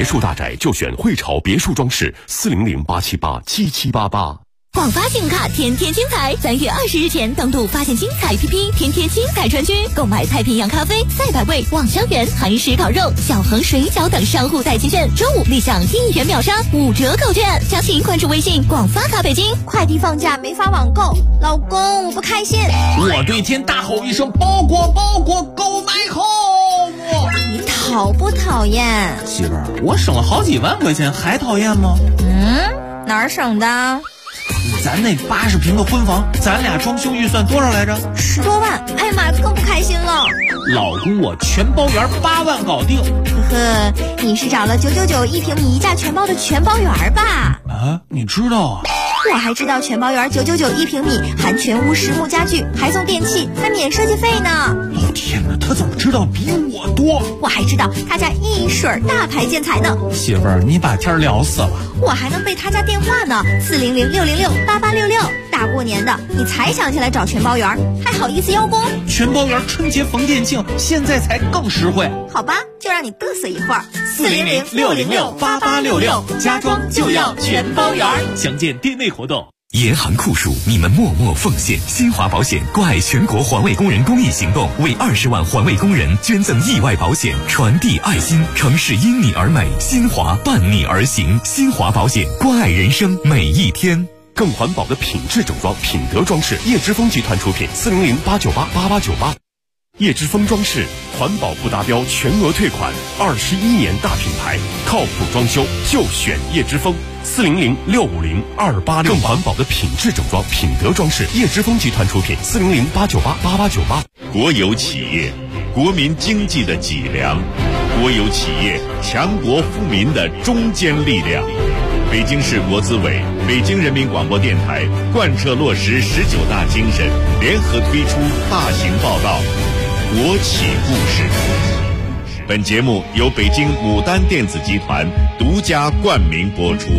[SPEAKER 13] 别墅大宅就选汇潮别墅装饰，400-878-7788。
[SPEAKER 7] 广发信用卡天天精彩，3月20日前登录发现精彩 APP， 天天精彩专区购买太平洋咖啡、赛百味、望香园、韩式烤肉、小恒水饺等商户代金券，周5立享1元秒杀5折购券。详情关注微信广发卡北京。
[SPEAKER 16] 快递放假没法网购，老公我不开心。
[SPEAKER 17] 我对天大吼一声：包裹包裹购买后！
[SPEAKER 16] 你讨不讨厌？
[SPEAKER 17] 媳妇儿，我省了好几万块钱，还讨厌吗？
[SPEAKER 16] 哪儿省的？
[SPEAKER 17] 咱那80平的婚房，咱俩装修预算多少来着
[SPEAKER 16] ？10多万。哎呀妈，更不开心了。
[SPEAKER 17] 老公，我全包圆8万搞定。
[SPEAKER 16] 呵呵，你是找了9991平米1价全包的全包圆吧？
[SPEAKER 17] 啊，你知道啊？
[SPEAKER 16] 我还知道全包圆9991平米，含全屋实木家具，还送电器，还免设计费呢。
[SPEAKER 17] 老天哪，他怎么知道比我多？
[SPEAKER 16] 我还知道他家一水大牌建材呢。
[SPEAKER 17] 媳妇儿，你把天聊死了。
[SPEAKER 16] 我还能背他家电话呢，400-606-8866。大过年的，你才想起来找全包圆，还好意思邀功？
[SPEAKER 17] 全包圆春节逢店庆，现在才更实惠。
[SPEAKER 16] 好吧，就让你嘚瑟一会儿。
[SPEAKER 17] 400-606-8866，家装就要全包圆。详见店内活动。
[SPEAKER 13] 严寒酷暑，你们默默奉献。新华保险关爱全国环卫工人公益行动，为20万环卫工人捐赠意外保险，传递爱心。城市因你而美，新华伴你而行。新华保险，关爱人生每一天。更环保的品质整装，品德装饰，叶之峰集团出品，400-898-8898。叶之峰装饰，环保不达标全额退款，21年大品牌，靠谱装修就选叶之峰，400-650-2868。更环保的品质整装，品德装饰，叶之峰集团出品，400-898-8898。
[SPEAKER 18] 国有企业，国民经济的脊梁；国有企业，强国富民的中坚力量。北京市国资委、北京人民广播电台贯彻落实19大精神，联合推出大型报道《国企故事》。本节目由北京牡丹电子集团独家冠名播出。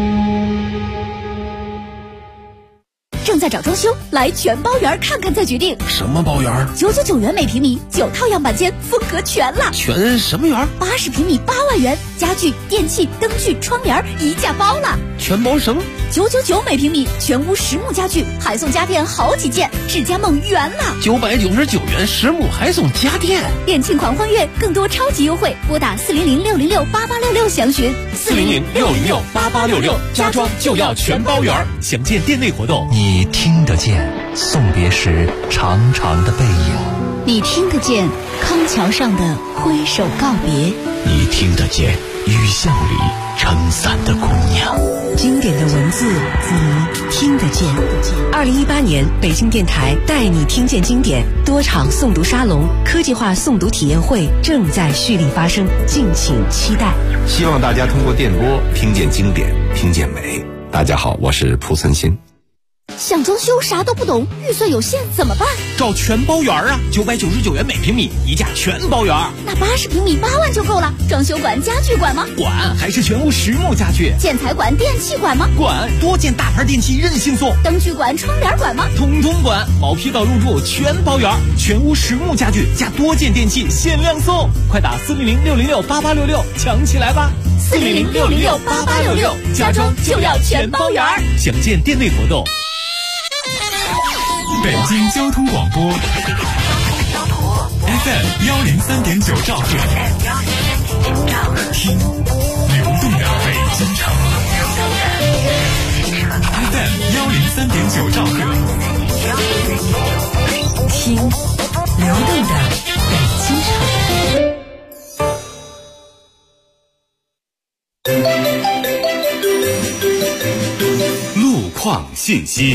[SPEAKER 7] 正在找装修，来全包圆看看再决定。
[SPEAKER 17] 什么包圆
[SPEAKER 7] ？999元每平米，9套样板间，风格全了。
[SPEAKER 17] 全什么圆
[SPEAKER 7] ？80平米8万元，家具、电器、灯具、窗帘一价包了。
[SPEAKER 17] 全包什么
[SPEAKER 7] ？999每平米，全屋实木家具，还送家电好几件，智家梦圆了。
[SPEAKER 17] 999元实木还送家电，
[SPEAKER 7] 店庆狂欢月，更多超级优惠，拨打400-606-8866详询。
[SPEAKER 17] 400-606-8866，家装就要全包圆。详见店内活动。
[SPEAKER 19] 你听得见送别时长长的背影，
[SPEAKER 7] 你听得见康桥上的挥手告别，
[SPEAKER 19] 你听得见雨巷里撑伞的姑娘。
[SPEAKER 9] 经典的文字，你听得见。2018年，北京电台带你听见经典多场诵读沙龙、科技化诵读体验会正在蓄力发生，敬请期待。
[SPEAKER 14] 希望大家通过电波听见经典，听见美。大家好，我是蒲存昕。
[SPEAKER 7] 想装修啥都不懂，预算有限怎么办？
[SPEAKER 17] 找全包圆啊！999元每平米，一价全包圆。
[SPEAKER 7] 那80平米8万就够了。装修管、家具管吗？
[SPEAKER 17] 管，还是全屋实木家具。
[SPEAKER 7] 建材管、电器管吗？
[SPEAKER 17] 管，多件大牌电器任性送。
[SPEAKER 7] 灯具管、窗帘管吗？
[SPEAKER 17] 统统管，毛坯到入住全包圆，全屋实木家具加多件电器限量送。快打400-606-8866，抢起来吧
[SPEAKER 7] ！400-606-8866，家装就要全包圆。
[SPEAKER 17] 详见店内活动。
[SPEAKER 8] 北京交通广播 FM 103.9兆赫，听流动的北京城。FM 103.9兆赫，
[SPEAKER 9] 听流动的北京
[SPEAKER 2] 城。路况信息。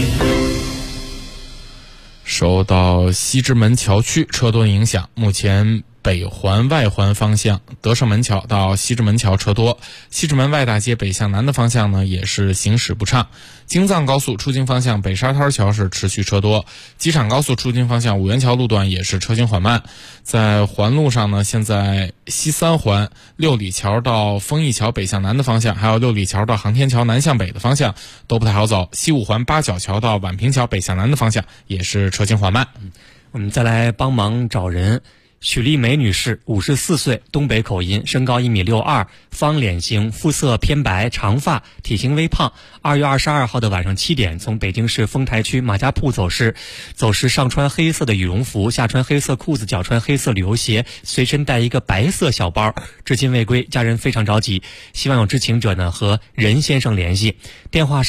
[SPEAKER 4] 受到西直门桥区车多影响，目前北环外环方向德胜门桥到西直门桥车多，西直门外大街北向南的方向呢也是行驶不畅。京藏高速出京方向北沙滩桥是持续车多，机场高速出京方向五元桥路段也是车行缓慢。在环路上呢，现在西三环六里桥到丰益桥北向南的方向，还有六里桥到航天桥南向北的方向都不太好走。西五环八角桥到宛平桥北向南的方向也是车行缓慢。
[SPEAKER 5] 我们再来帮忙找人。 许丽梅女士，54岁，东北口音，身高1.62米，方脸型，肤色偏白，长发，体型微胖。2月22号的晚上7点，从北京市丰台区马家铺走失，上穿黑色的羽绒服，下穿黑色裤子，脚穿黑色旅游鞋，随身带一个白色小包，至今未归，家人非常着急，希望有知情者呢和任先生联系，电话是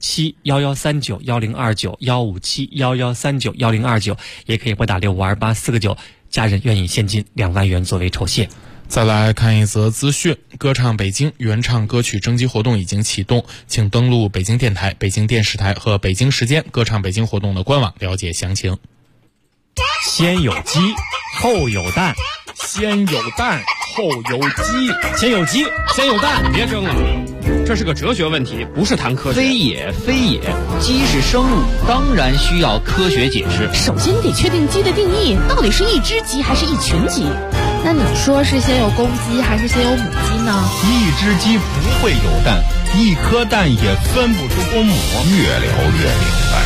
[SPEAKER 5] 157-1139-1029，157-1139-1029，也可以拨打6528-4个9，家人愿意现金2万元作为酬谢。
[SPEAKER 4] 再来看一则资讯，歌唱北京原唱歌曲征集活动已经启动，请登录北京电台、北京电视台和北京时间歌唱北京活动的官网了解详情。
[SPEAKER 5] 先有鸡，后有蛋，
[SPEAKER 4] 先有蛋，后有鸡，
[SPEAKER 5] 先有鸡，先有蛋，
[SPEAKER 20] 别争了，这是个哲学问题，不是谈科学。
[SPEAKER 21] 非也，非也，鸡是生物，当然需要科学解释。
[SPEAKER 22] 首先你得确定鸡的定义，到底是一只鸡还是一群鸡？那你说是先有公鸡还是先有母鸡呢？
[SPEAKER 23] 一只鸡不会有蛋，一颗蛋也分不出公母。
[SPEAKER 24] 越聊越明白。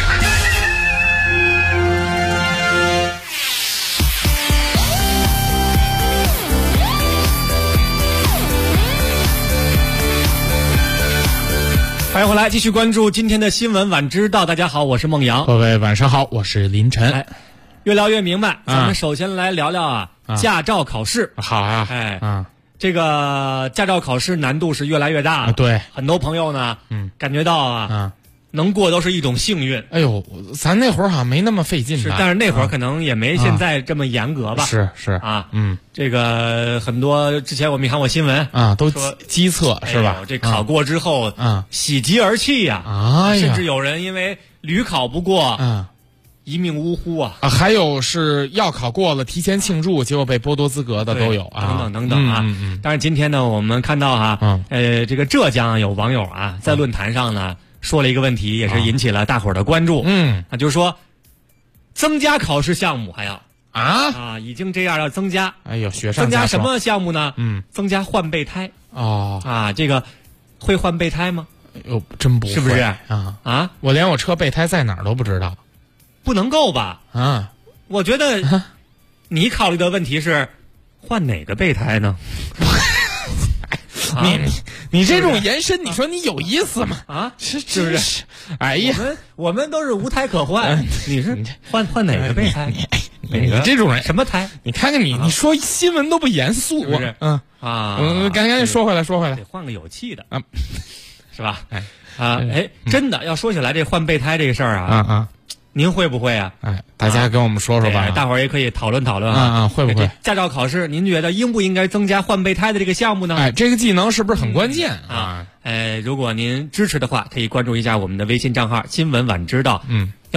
[SPEAKER 5] 欢迎回来，继续关注今天的新闻晚知道。大家好，我是孟阳。
[SPEAKER 4] 各位晚上好，我是林晨。
[SPEAKER 5] 越聊越明白，咱们首先来聊聊驾照考试。
[SPEAKER 4] 好啊，
[SPEAKER 5] 这个驾照考试难度是越来越大了。
[SPEAKER 4] 对，
[SPEAKER 5] 很多朋友呢，感觉到能过都是一种幸运。
[SPEAKER 4] 哎呦，咱那会儿好像没那么费劲吧？
[SPEAKER 5] 但是那会儿可能也没现在这么严格吧？
[SPEAKER 4] 是
[SPEAKER 5] 这个很多之前我们看过新闻
[SPEAKER 4] 都机测是吧？
[SPEAKER 5] 这考过之后喜极而泣呀，甚至有人因为屡考不过一命呜呼啊！
[SPEAKER 4] 还有是要考过了提前庆祝，结果被剥夺资格的都有啊，
[SPEAKER 5] 等等啊。但是今天呢，我们看到这个浙江有网友在论坛上呢说了一个问题，也是引起了大伙儿的关注。那就是说增加考试项目还要已经这样要增加。
[SPEAKER 4] 哎呦，雪上加霜。
[SPEAKER 5] 增加什么项目呢？增加换备胎。这个会换备胎吗？
[SPEAKER 4] 哟，真不会，
[SPEAKER 5] 是不是
[SPEAKER 4] 我连我车备胎在哪儿都不知道。
[SPEAKER 5] 不能够吧？我觉得你考虑的问题是换哪个备胎呢？
[SPEAKER 4] 你这种延伸，你说你有意思吗？
[SPEAKER 5] 是不是？
[SPEAKER 4] 哎呀，
[SPEAKER 5] 我们都是无胎可换，你是换哪个备胎？
[SPEAKER 4] 你这种人
[SPEAKER 5] 什么胎？
[SPEAKER 4] 你看看你说新闻都不严肃，
[SPEAKER 5] 是不是？
[SPEAKER 4] 赶紧说回来，
[SPEAKER 5] 得换个有气的是吧？真的要说起来这换备胎这个事儿您会不会
[SPEAKER 4] 大家跟我们说说吧，
[SPEAKER 5] 大伙儿也可以讨论讨论
[SPEAKER 4] 会不会？
[SPEAKER 5] 驾照考试，您觉得应不应该增加换备胎的这个项目呢？
[SPEAKER 4] 这个技能是不是很关键
[SPEAKER 5] 如果您支持的话，可以关注一下我们的微信账号新闻晚知道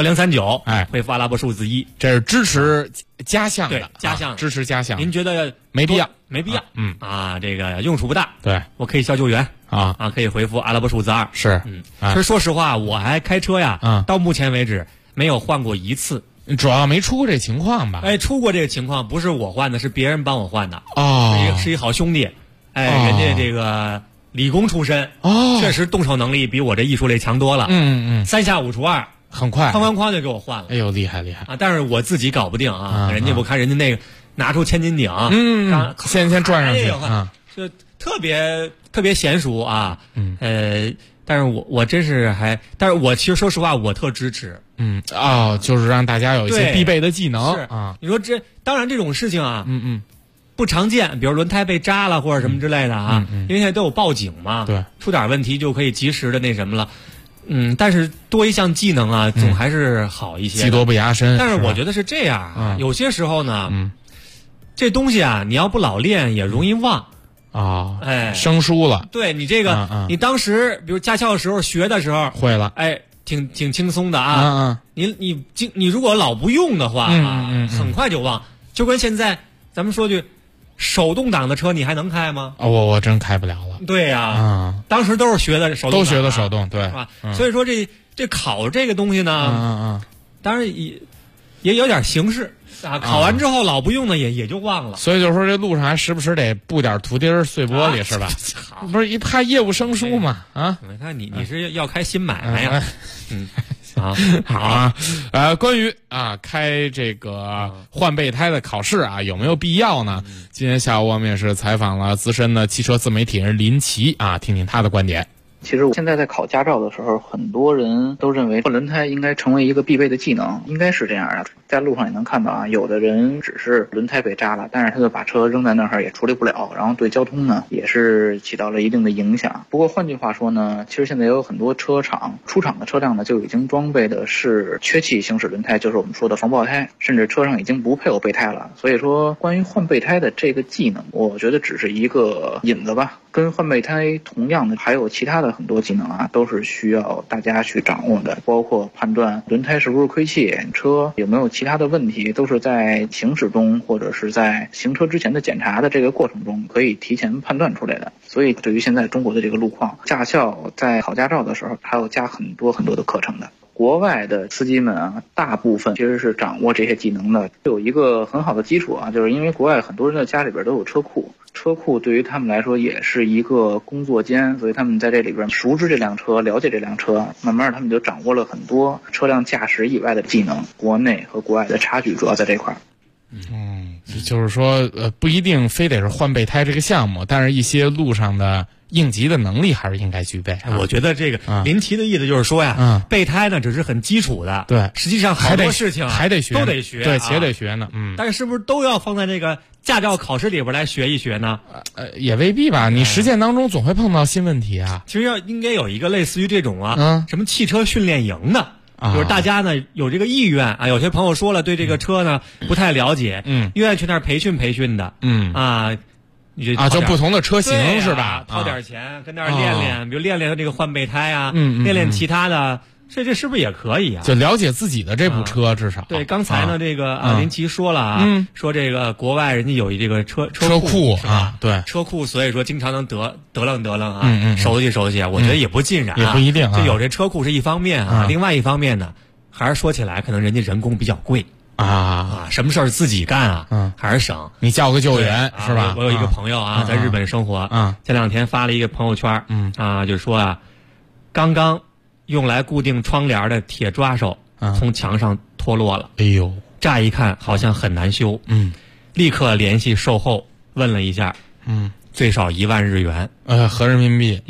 [SPEAKER 5] 1039，回复阿拉伯数字1，
[SPEAKER 4] 这是支持加项的，
[SPEAKER 5] 加项
[SPEAKER 4] 支持加项。
[SPEAKER 5] 您觉得
[SPEAKER 4] 没必要？
[SPEAKER 5] 没必要。这个用处不大。
[SPEAKER 4] 对，
[SPEAKER 5] 我可以叫救援可以回复阿拉伯数字2。
[SPEAKER 4] 是，
[SPEAKER 5] 其实说实话，我还开车呀，到目前为止没有换过一次，
[SPEAKER 4] 主要没出过这情况吧？
[SPEAKER 5] 出过这个情况，不是我换的，是别人帮我换的。是一好兄弟，人家这个理工出身，确实动手能力比我这艺术类强多了。3下5除2，
[SPEAKER 4] 很快，
[SPEAKER 5] 哐就给我换了。
[SPEAKER 4] 哎呦，厉害
[SPEAKER 5] 但是我自己搞不定人家我看人家那个拿出千斤顶，
[SPEAKER 4] 先转上去
[SPEAKER 5] 就特别娴熟但是我真是但是我其实说实话，我特支持。
[SPEAKER 4] 就是让大家有一些必备的技能。
[SPEAKER 5] 是你说当然这种事情不常见，比如轮胎被扎了或者什么之类的因为现在都有报警嘛，
[SPEAKER 4] 对，
[SPEAKER 5] 出点问题就可以及时的那什么了。但是多一项技能总还是好一些。
[SPEAKER 4] 技多不压身。
[SPEAKER 5] 但是我觉得是这样有些时候呢，这东西你要不老练也容易忘。
[SPEAKER 4] 生疏了。
[SPEAKER 5] 对，你这个你当时比如驾校的时候学的时候
[SPEAKER 4] 会了，
[SPEAKER 5] 挺轻松的你如果老不用的话很快就忘。就跟现在咱们说句，手动挡的车你还能开吗？
[SPEAKER 4] 我真开不了了。
[SPEAKER 5] 对呀，当时都是学的手动，
[SPEAKER 4] 都学的手动，对，是
[SPEAKER 5] 吧？所以说这考这个东西呢，当然也有点形式。考完之后老不用呢，也就忘了。
[SPEAKER 4] 所以就说这路上还时不时得布点图钉碎玻璃，是吧？不是怕业务生疏嘛？
[SPEAKER 5] 我看你是要开新买卖呀？
[SPEAKER 4] 好啊，关于开这个换备胎的考试有没有必要呢？今天下午我们也是采访了资深的汽车自媒体人林奇听听他的观点。
[SPEAKER 1] 其实现在在考驾照的时候，很多人都认为换轮胎应该成为一个必备的技能，应该是这样的。在路上也能看到有的人只是轮胎被扎了，但是他就把车扔在那儿也处理不了，然后对交通呢也是起到了一定的影响。不过换句话说呢，其实现在也有很多车厂出厂的车辆呢就已经装备的是缺气行驶轮胎，就是我们说的防爆胎，甚至车上已经不配有备胎了。所以说关于换备胎的这个技能，我觉得只是一个引子吧，跟换备胎同样的还有其他的很多技能都是需要大家去掌握的，包括判断轮胎是不是亏气，车有没有其他的问题，都是在行驶中或者是在行车之前的检查的这个过程中可以提前判断出来的。所以对于现在中国的这个路况，驾校在考驾照的时候还要加很多的课程的。国外的司机们大部分其实是掌握这些技能的，有一个很好的基础就是因为国外很多人的家里边都有车库，车库对于他们来说也是一个工作间，所以他们在这里边熟知这辆车，了解这辆车，慢慢他们就掌握了很多车辆驾驶以外的技能。国内和国外的差距主要在这块儿。
[SPEAKER 4] 就是说不一定非得是换备胎这个项目，但是一些路上的应急的能力还是应该具备。
[SPEAKER 5] 我觉得这个林奇的意思就是说备胎呢只是很基础的，
[SPEAKER 4] 对，
[SPEAKER 5] 实际上好多事情
[SPEAKER 4] 还得学，
[SPEAKER 5] 都得学，
[SPEAKER 4] 对，且得学呢。
[SPEAKER 5] 但是是不是都要放在这个驾照考试里边来学一学呢？
[SPEAKER 4] 也未必吧，你实践当中总会碰到新问题
[SPEAKER 5] 其实应该有一个类似于这种什么汽车训练营的。就是大家呢有这个意愿有些朋友说了对这个车呢不太了解，愿意去那儿培训的，
[SPEAKER 4] 就不同的车型是吧？
[SPEAKER 5] 掏点钱跟那儿练练，比如练练这个换备胎练练其他的。这是不是也可以
[SPEAKER 4] 就了解自己的这部车，至少
[SPEAKER 5] 对。刚才呢，这个林奇说了说这个国外人家有这个车
[SPEAKER 4] 库对
[SPEAKER 5] 车库，所以说经常能得楞熟悉。我觉得也不尽然，
[SPEAKER 4] 也不一定。
[SPEAKER 5] 就有这车库是一方面另外一方面呢，还是说起来可能人家人工比较贵什么事儿自己干还是省。
[SPEAKER 4] 你叫个救援是吧？
[SPEAKER 5] 我有一个朋友在日本生活前2天发了一个朋友圈就说刚刚用来固定窗帘的铁抓手从墙上脱落了。
[SPEAKER 4] 哎呦，
[SPEAKER 5] 乍一看好像很难修。立刻联系售后问了一下，最少1万日元，
[SPEAKER 4] 合人民币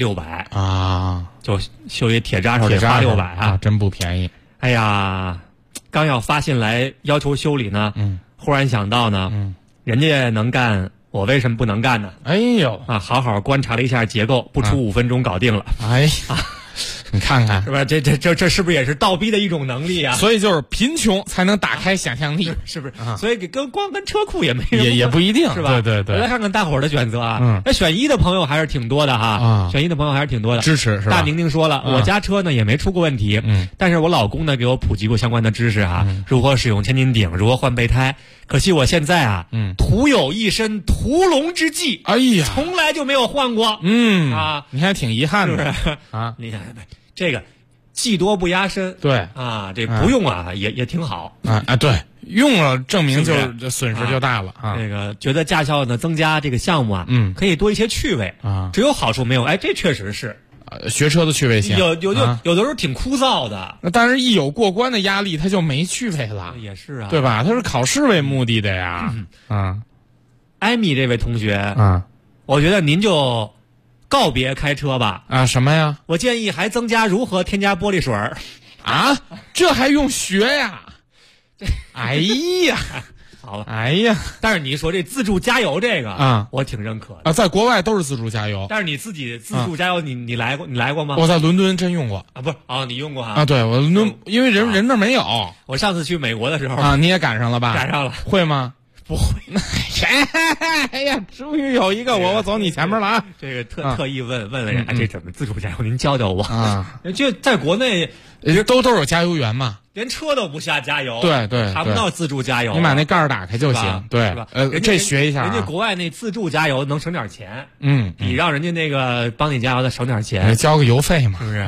[SPEAKER 5] 600就修一铁抓手得花600
[SPEAKER 4] 真不便宜。
[SPEAKER 5] 哎呀，刚要发信来要求修理呢，忽然想到呢，人家能干，我为什么不能干呢？
[SPEAKER 4] 哎呦
[SPEAKER 5] 好好观察了一下结构，不出5分钟搞定了。
[SPEAKER 4] 哎呀。你看看
[SPEAKER 5] 是吧？这是不是也是倒逼的一种能力啊？
[SPEAKER 4] 所以就是贫穷才能打开想象力，
[SPEAKER 5] 是不是？所以光跟车库也没
[SPEAKER 4] 也不一定，
[SPEAKER 5] 是吧？
[SPEAKER 4] 对。
[SPEAKER 5] 来看看大伙儿的选择那选1的朋友还是挺多的选1的朋友还是挺多的，
[SPEAKER 4] 支持是吧？
[SPEAKER 5] 大宁宁说了，我家车呢也没出过问题，但是我老公呢给我普及过相关的知识如何使用千斤顶，如何换备胎。可惜我现在徒有一身屠龙之技，
[SPEAKER 4] 哎呀，
[SPEAKER 5] 从来就没有换过。
[SPEAKER 4] 你还挺遗憾的
[SPEAKER 5] 是你看这个技多不压身，
[SPEAKER 4] 对
[SPEAKER 5] 这不用也挺好
[SPEAKER 4] 对，用了证明就损失就大了
[SPEAKER 5] 这个觉得驾校呢增加这个项目可以多一些趣味只有好处没有这确实是
[SPEAKER 4] 学车的趣味性
[SPEAKER 5] 有的时候挺枯燥的，
[SPEAKER 4] 但是一有过关的压力，它就没趣味了。
[SPEAKER 5] 也是
[SPEAKER 4] 对吧？它是考试为目的的呀。
[SPEAKER 5] 艾米这位同学我觉得您就告别开车吧。
[SPEAKER 4] 什么呀？
[SPEAKER 5] 我建议还增加如何添加玻璃水
[SPEAKER 4] 这还用学呀？哎呀。
[SPEAKER 5] 好了，
[SPEAKER 4] 哎呀！
[SPEAKER 5] 但是你说这自助加油这个我挺认可的
[SPEAKER 4] 在国外都是自助加油。
[SPEAKER 5] 但是你自己自助加油，你来过吗？
[SPEAKER 4] 我在伦敦真用过
[SPEAKER 5] 不是你用过
[SPEAKER 4] 对，我伦敦因为人那没有。
[SPEAKER 5] 我上次去美国的时候
[SPEAKER 4] 你也赶上了吧？
[SPEAKER 5] 赶上了。
[SPEAKER 4] 会吗？
[SPEAKER 5] 不会。
[SPEAKER 4] 哎呀，终于有一个我走你前面了
[SPEAKER 5] 这个特意问了人这怎么自助加油？您教教我就在国内
[SPEAKER 4] 都有加油员嘛。
[SPEAKER 5] 连车都不下加油，
[SPEAKER 4] 对，
[SPEAKER 5] 谈不到自助加油。
[SPEAKER 4] 你把那盖儿打开就行，对，这学一下。
[SPEAKER 5] 人家国外那自助加油能省点钱，比让人家那个帮你加油的省点钱，
[SPEAKER 4] 交个油费嘛，
[SPEAKER 5] 是不是？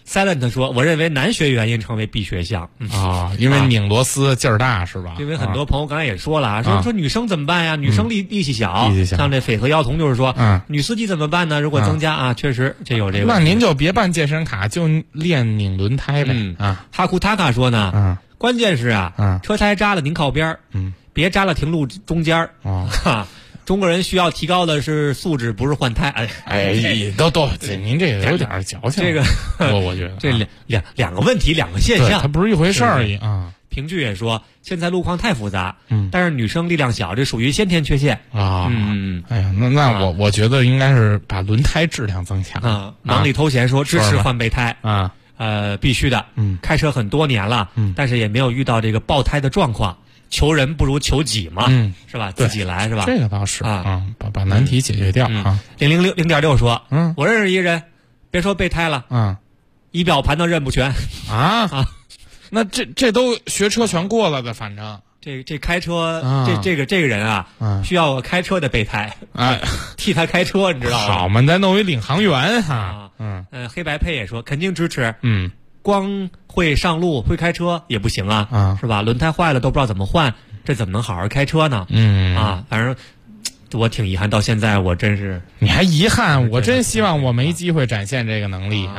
[SPEAKER 5] Silent 说，我认为男学原因成为 B 学项
[SPEAKER 4] 因为拧螺丝劲儿大是吧？
[SPEAKER 5] 因为很多朋友刚才也说了说女生怎么办呀？女生力气小，像这匪和姚童就是说，女司机怎么办呢？如果增加确实这有这个。
[SPEAKER 4] 那您就别办健身卡，就练拧轮胎呗
[SPEAKER 5] 哈库塔卡说呢，关键是车胎扎了您靠边别扎了停路中间中国人需要提高的是素质，不是换胎。
[SPEAKER 4] 都，您这个有点矫情。
[SPEAKER 5] 这个
[SPEAKER 4] 我觉得
[SPEAKER 5] 这两个问题，两个现象，
[SPEAKER 4] 它不是一回事而已啊。
[SPEAKER 5] 评剧也说，现在路况太复杂，但是女生力量小，这属于先天缺陷
[SPEAKER 4] 哎呀，那我觉得应该是把轮胎质量增强
[SPEAKER 5] 忙里偷闲说支持换备胎必须的。开车很多年了，但是也没有遇到这个爆胎的状况。求人不如求己嘛，是吧？自己来是吧？
[SPEAKER 4] 这个倒是把难题解决掉
[SPEAKER 5] 0.6说，我认识一人，别说备胎了，仪表盘都认不全
[SPEAKER 4] 那这都学车全过了的，反正
[SPEAKER 5] 这开车这个人需要个开车的备胎替他开车，你知道吗？
[SPEAKER 4] 好嘛，再弄一领航员
[SPEAKER 5] 黑白配也说肯定支持，光会上路会开车也不行是吧？轮胎坏了都不知道怎么换，这怎么能好好开车呢？反正我挺遗憾，到现在我真是。
[SPEAKER 4] 你还遗憾？我真希望我没机会展现这个能力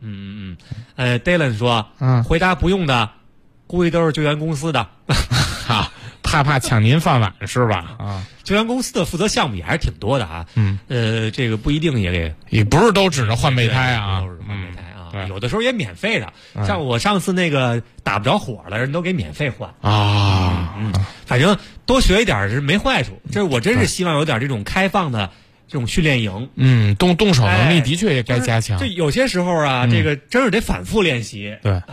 [SPEAKER 5] Dylan 说，回答不用的，估计都是救援公司的，
[SPEAKER 4] 怕抢您饭碗是吧？
[SPEAKER 5] 救援公司的负责项目也还是挺多的这个不一定
[SPEAKER 4] 也不是都指着换备胎
[SPEAKER 5] 都是换备胎。有的时候也免费的，像我上次那个打不着火了，人都给免费换反正多学一点是没坏处。这我真是希望有点这种开放的这种训练营。
[SPEAKER 4] 动手能力的确也该加强。
[SPEAKER 5] 这有些时候这个真是得反复练习。
[SPEAKER 4] 对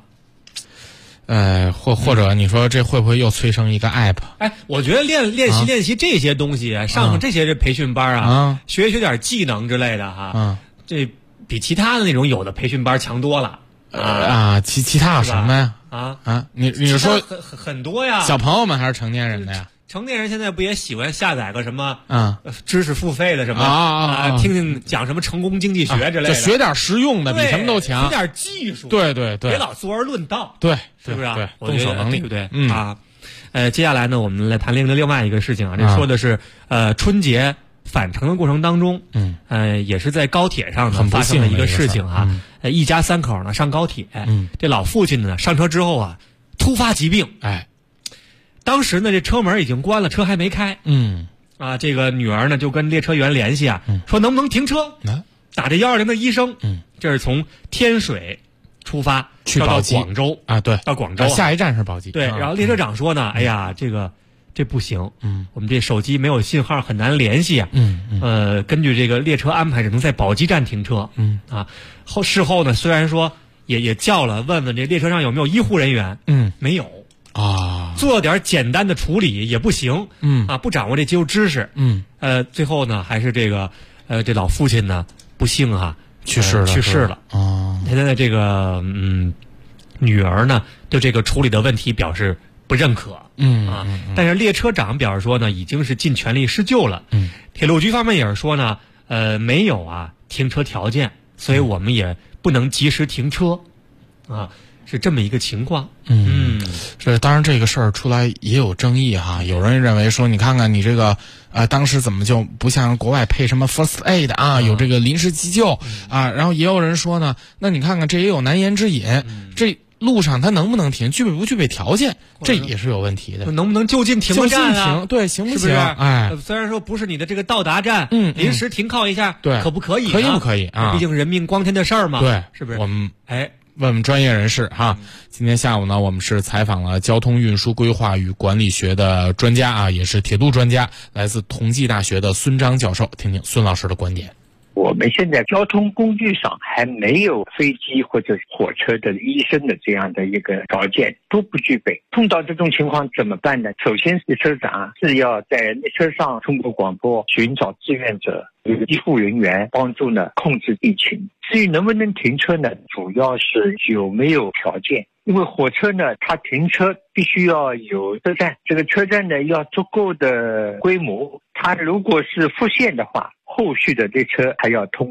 [SPEAKER 4] 或者你说这会不会又催生一个 app？
[SPEAKER 5] 我觉得练习这些东西，上这些培训班学点技能之类的这。比其他的那种有的培训班强多了
[SPEAKER 4] 其他有什么呀？你说
[SPEAKER 5] 很多呀？
[SPEAKER 4] 小朋友们还是成年人的呀？
[SPEAKER 5] 成年人现在不也喜欢下载个什么知识付费的什么听听讲什么成功经济学之类的，
[SPEAKER 4] 就学点实用的，比什么都强，
[SPEAKER 5] 学点技术，
[SPEAKER 4] 对，
[SPEAKER 5] 别老坐而论道，
[SPEAKER 4] 对，
[SPEAKER 5] 是不是？
[SPEAKER 4] 对，动手能力，
[SPEAKER 5] 对不对？接下来呢，我们来谈另外一个事情这说的是春节返程的过程当中，也是在高铁上呢发生了一个事情一家三口呢上高铁，这老父亲呢上车之后突发疾病，当时呢这车门已经关了，车还没开，这个女儿呢就跟列车员联系说能不能停车，打这120的医生，这是从天水出发
[SPEAKER 4] 去
[SPEAKER 5] 到广州
[SPEAKER 4] 对，
[SPEAKER 5] 到广州
[SPEAKER 4] 下一站是宝鸡，
[SPEAKER 5] 对，然后列车长说呢，哎呀这不行，我们这手机没有信号，很难联系根据这个列车安排，只能在宝鸡站停车，事后呢，虽然说也叫了，问问这列车上有没有医护人员，没有做点简单的处理也不行，不掌握这技术知识，最后呢，还是这个这老父亲呢，不幸
[SPEAKER 4] 去世了，
[SPEAKER 5] 现在这个女儿呢，对这个处理的问题表示不认可。但是列车长表示说呢，已经是尽全力施救了。铁路局方面也是说呢，没有停车条件，所以我们也不能及时停车，是这么一个情况。
[SPEAKER 4] 这当然这个事儿出来也有争议有人认为说，你看看你这个当时怎么就不像国外配什么 first aid 有这个临时急救然后也有人说呢，那你看看这也有难言之隐，这路上它能不能停，具备不具备条件，这也是有问题的。
[SPEAKER 5] 能不能就近停个站
[SPEAKER 4] 对，行不行？
[SPEAKER 5] 虽然说不是你的这个到达站，临时停靠一下，
[SPEAKER 4] 对，
[SPEAKER 5] 可不可以？
[SPEAKER 4] 可以不可以
[SPEAKER 5] 毕竟人命光天的事儿嘛，
[SPEAKER 4] 对，
[SPEAKER 5] 是不是？
[SPEAKER 4] 我们问问专业人士今天下午呢，我们是采访了交通运输规划与管理学的专家也是铁路专家，来自同济大学的孙章教授，听听孙老师的观点。
[SPEAKER 3] 我们现在交通工具上还没有飞机或者火车的医生的这样的一个条件，都不具备。碰到这种情况怎么办呢？首先列车长是要在列车上通过广播寻找志愿者、医护人员，帮助呢控制疫情。至于能不能停车呢，主要是有没有条件。因为火车呢，它停车必须要有车站，这个车站呢要足够的规模。它如果是复线的话，后续的列车还要通过，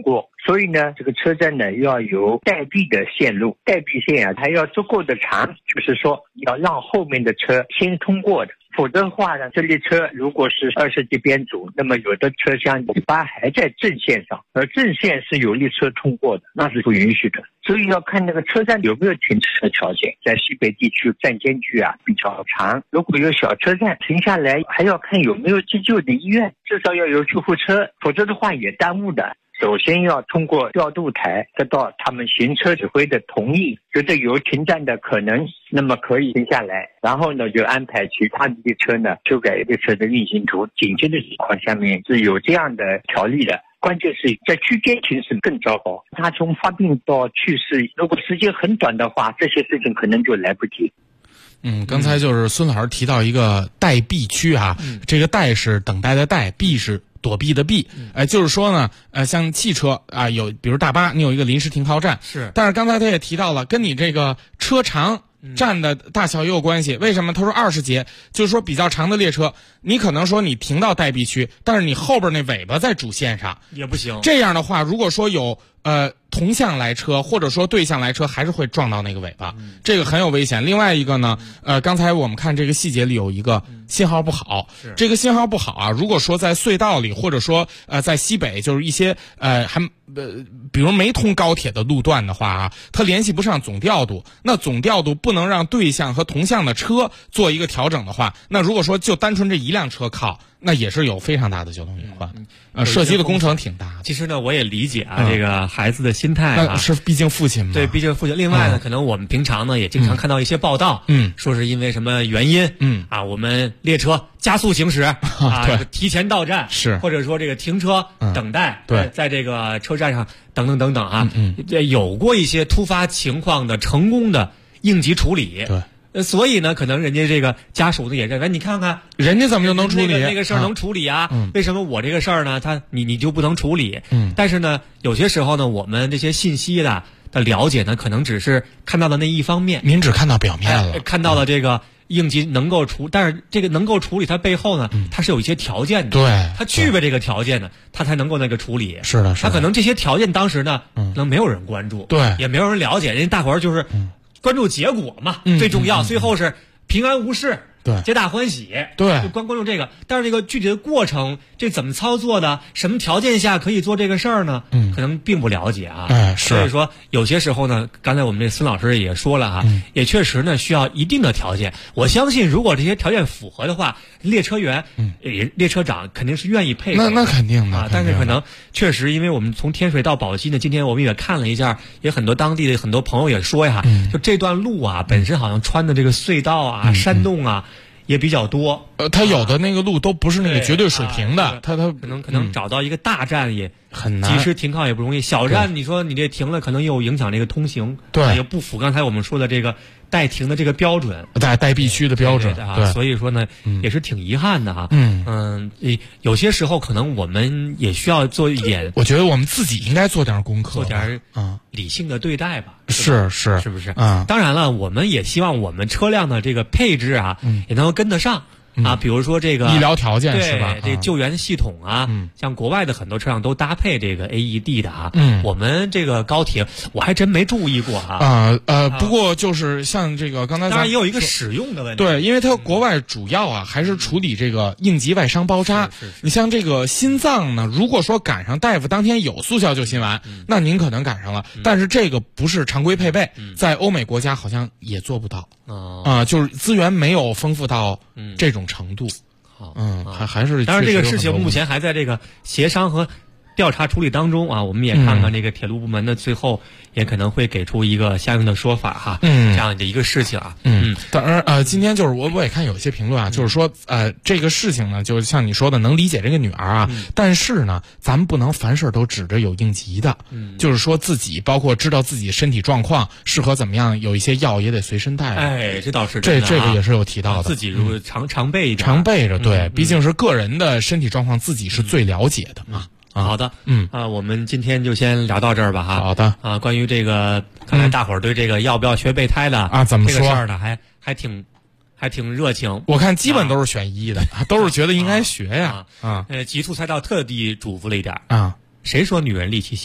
[SPEAKER 3] 所以呢，这个车站呢要有待避的线路，待避线啊，它要足够的长，就是说要让后面的车先通过的。否则的话呢，这列车如果是20级编组，那么有的车厢尾巴还在正线上，而正线是有列车通过的，那是不允许的。所以要看那个车站有没有停车条件，在西北地区站间距啊比较长，如果有小车站停下来，还要看有没有急救的医院，至少要有救护车，否则的话也耽误的。首先要通过调度台得到他们行车指挥的同意，觉得有停站的可能，那么可以停下来，然后呢就安排其他的列车呢修改列车的运行图。紧急的情况下面是有这样的条例的，关键是在区间停驶更糟糕，他从发病到去世，如果时间很短的话，这些事情可能就来不及。
[SPEAKER 4] 刚才就是孙老师提到一个待避区啊，这个待是等待的待，避是躲避的避，就是说呢，像汽车啊，有比如大巴，你有一个临时停靠站，
[SPEAKER 5] 是，
[SPEAKER 4] 但是刚才他也提到了，跟你这个车长站的大小也有关系。为什么？他说20节，就是说比较长的列车，你可能说你停到待避区，但是你后边那尾巴在主线上
[SPEAKER 5] 也不行。
[SPEAKER 4] 这样的话，如果说有同向来车或者说对向来车，还是会撞到那个尾巴，这个很有危险。另外一个呢，刚才我们看这个细节里有一个信号不好，这个信号不好啊，如果说在隧道里或者说在西北，就是一些比如没通高铁的路段的话啊，它联系不上总调度，那总调度不能让对向和同向的车做一个调整的话，那如果说就单纯这一辆车靠，那也是有非常大的交通隐患。涉及的工程挺大。
[SPEAKER 5] 其实呢，我也理解啊，这个孩子的心态啊，
[SPEAKER 4] 那是毕竟父亲嘛。
[SPEAKER 5] 对，毕竟父亲。另外呢，可能我们平常呢也经常看到一些报道，说是因为什么原因，我们列车加速行驶啊，提前到站，
[SPEAKER 4] 是，
[SPEAKER 5] 或者说这个停车等待，对，在这个车站上等等等等啊，有过一些突发情况的成功的应急处理，
[SPEAKER 4] 对。
[SPEAKER 5] 所以呢，可能人家这个家属呢也认为，你看看
[SPEAKER 4] 人家怎么就能处理
[SPEAKER 5] 那个事儿能处理啊？为什么我这个事儿呢？你就不能处理？但是呢，有些时候呢，我们这些信息的了解呢，可能只是看到的那一方面。
[SPEAKER 4] 您只看到表面了，
[SPEAKER 5] 看到了这个应急能够但是这个能够处理，它背后呢，它是有一些条件的。
[SPEAKER 4] 对，
[SPEAKER 5] 它具备这个条件呢，它才能够那个处理。
[SPEAKER 4] 是的，
[SPEAKER 5] 它可能这些条件当时呢，能没有人关注，
[SPEAKER 4] 对，
[SPEAKER 5] 也没有人了解，人家大伙儿就是关注结果嘛，最重要，最后是平安无事，
[SPEAKER 4] 对，
[SPEAKER 5] 皆大欢喜，
[SPEAKER 4] 对，
[SPEAKER 5] 就关注这个。但是这个具体的过程，这怎么操作的，什么条件下可以做这个事儿呢？可能并不了解啊。
[SPEAKER 4] 是。
[SPEAKER 5] 所以说，有些时候呢，刚才我们这孙老师也说了啊，也确实呢需要一定的条件。我相信，如果这些条件符合的话，列车员、列车长肯定是愿意配合。
[SPEAKER 4] 那肯定的
[SPEAKER 5] 啊。但是可能确实，因为我们从天水到宝鸡呢，今天我们也看了一下，也很多当地的很多朋友也说呀，就这段路啊，本身好像穿的这个隧道啊、山洞啊。也比较多，
[SPEAKER 4] 它有的那个路都不是那个绝对水平的，它
[SPEAKER 5] 可能找到一个大站也
[SPEAKER 4] 很难，
[SPEAKER 5] 及时停靠也不容易。小站你说你这停了，可能又影响这个通行，
[SPEAKER 4] 对，
[SPEAKER 5] 又不符刚才我们说的这个待停的这个标准，
[SPEAKER 4] 待避区的标准，
[SPEAKER 5] 对，所以说呢，也是挺遗憾的哈。有些时候可能我们也需要做一点，
[SPEAKER 4] 我觉得我们自己应该做点功课，
[SPEAKER 5] 做点理性的对待吧。
[SPEAKER 4] 是
[SPEAKER 5] 不是？当然了，我们也希望我们车辆的这个配置啊，也能够跟得上。比如说这个
[SPEAKER 4] 医疗条件是吧？
[SPEAKER 5] 这救援系统啊，像国外的很多车辆都搭配这个 AED 的啊。我们这个高铁我还真没注意过哈。
[SPEAKER 4] 不过就是像这个刚才
[SPEAKER 5] 当然也有一个使用的问题。
[SPEAKER 4] 对，因为它国外主要啊还是处理这个应急外伤包扎。你像这个心脏呢，如果说赶上大夫当天有速效救心丸，那您可能赶上了。但是这个不是常规配备，在欧美国家好像也做不到。就是资源没有丰富到这种程度。还是
[SPEAKER 5] 当然这个事情目前还在这个协商和调查处理当中啊。我们也看看这个铁路部门的最后也可能会给出一个相应的说法哈。这样的一个事情啊。
[SPEAKER 4] 当然今天就是我也看有些评论啊，就是说这个事情呢，就是像你说的能理解这个女儿啊，但是呢咱们不能凡事都指着有应急的。就是说自己包括知道自己身体状况适合怎么样，有一些药也得随身带。
[SPEAKER 5] 这倒是
[SPEAKER 4] 这个也是有提到的。
[SPEAKER 5] 自己如果常备一点，
[SPEAKER 4] 常备着，对，毕竟是个人的身体状况自己是最了解的嘛。
[SPEAKER 5] 好的，我们今天就先聊到这儿吧哈。
[SPEAKER 4] 好的，
[SPEAKER 5] 关于这个，看来大伙儿对这个要不要学备胎的
[SPEAKER 4] 啊，怎么说
[SPEAKER 5] 这个事儿呢，还挺热情。
[SPEAKER 4] 我看基本都是选一的，都是觉得应该学呀。
[SPEAKER 5] 极速赛道特地嘱咐了一点
[SPEAKER 4] 啊，
[SPEAKER 5] 谁说女人力气小？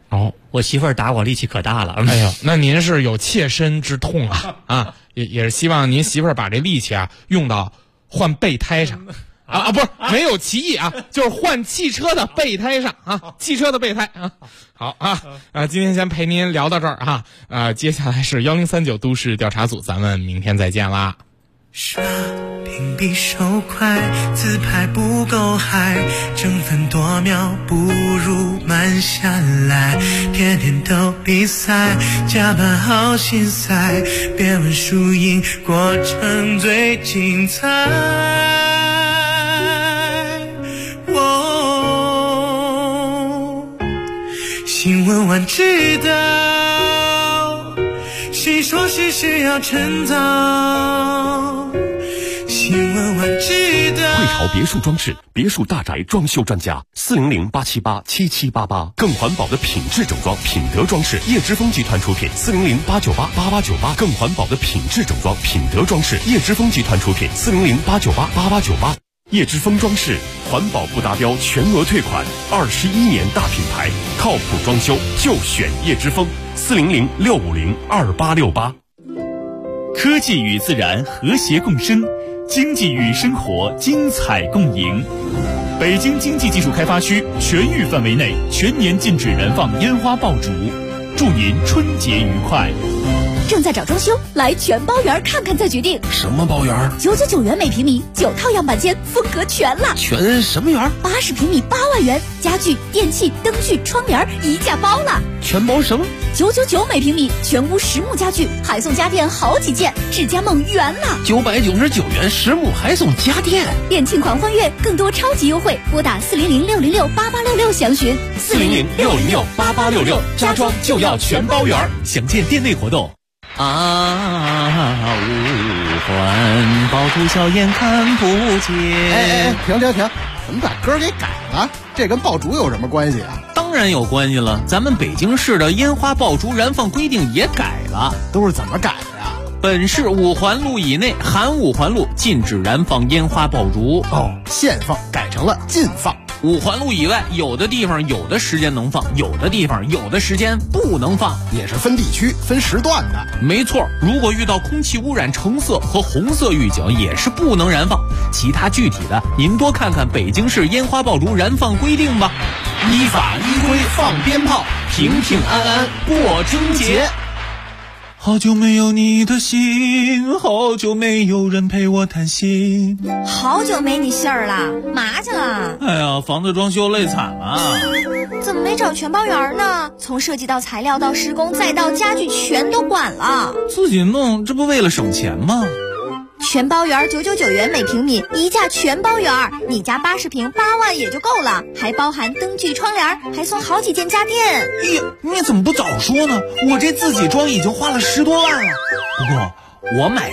[SPEAKER 5] 哦，我媳妇儿打我力气可大了。
[SPEAKER 4] 哎呦，那您是有切身之痛啊！也是希望您媳妇儿把这力气用到换备胎上。不是没有歧义就是换汽车的备胎上汽车的备胎好今天先陪您聊到这儿接下来是1039都市调查组，咱们明天再见啦。
[SPEAKER 10] 刷屏比手快，自拍不够嗨，争分夺秒不如慢下来，天天都比赛，加班好心塞，别问输赢，过程最精彩。新闻晚知道，谁说事事要趁早？新闻晚知道。
[SPEAKER 13] 汇潮别墅装饰，别墅大宅装修专家，400-878-7788，更环保的品质整装，品德装饰，叶之峰集团出品，400-898-8898，更环保的品质整装，品德装饰，叶之峰集团出品，400-898-8898。叶之峰装饰，环保不达标全额退款，21年大品牌，靠谱装修就选叶之峰，400-650-2868。
[SPEAKER 17] 科技与自然和谐共生，经济与生活精彩共赢。北京经济技术开发区全域范围内全年禁止燃放烟花爆竹，祝您春节愉快。
[SPEAKER 7] 正在找装修，来全包园看看再决定。
[SPEAKER 19] 什么包园
[SPEAKER 7] ？999元每平米，9套样板间，风格全了。
[SPEAKER 19] 全什么园
[SPEAKER 7] ？80平米8万元，家具、电器、灯具、窗帘一价包了。
[SPEAKER 19] 全包什么
[SPEAKER 7] ？999每平米，全屋实木家具，还送家电好几件，智家梦圆了。
[SPEAKER 19] 999元实木还送家电，
[SPEAKER 7] 店庆狂欢月，更多超级优惠，拨打400-606-8866详询。
[SPEAKER 17] 400-606-8866，家装就要全包园，详见店内活动。
[SPEAKER 6] 五环爆竹硝烟看不见。
[SPEAKER 11] 停！怎么把歌给改了？这跟爆竹有什么关系啊？
[SPEAKER 6] 当然有关系了，咱们北京市的烟花爆竹燃放规定也改了。
[SPEAKER 11] 都是怎么改的呀？
[SPEAKER 6] 本市5环路以内含5环路禁止燃放烟花爆竹。
[SPEAKER 11] 限放改成了禁放。
[SPEAKER 6] 5环路以外，有的地方有的时间能放，有的地方有的时间不能放，
[SPEAKER 11] 也是分地区分时段的。
[SPEAKER 6] 没错，如果遇到空气污染橙色和红色预警，也是不能燃放。其他具体的，您多看看北京市烟花爆竹燃放规定吧。
[SPEAKER 11] 依法依规放鞭炮，平平安安过春节。
[SPEAKER 17] 好久没有你的信，好久没有人陪我谈心。
[SPEAKER 16] 好久没你信儿了，嘛去了？
[SPEAKER 17] 哎呀，房子装修累惨了。
[SPEAKER 16] 怎么没找全包园呢？从设计到材料到施工再到家具全都管了。
[SPEAKER 17] 自己弄，这不为了省钱吗？
[SPEAKER 16] 全包园999元每平米，一价全包园，你家80平8万也就够了，还包含灯具、窗帘，还送好几件家电。
[SPEAKER 17] 哎呀，你怎么不早说呢？我这自己装已经花了10多万了。不过我买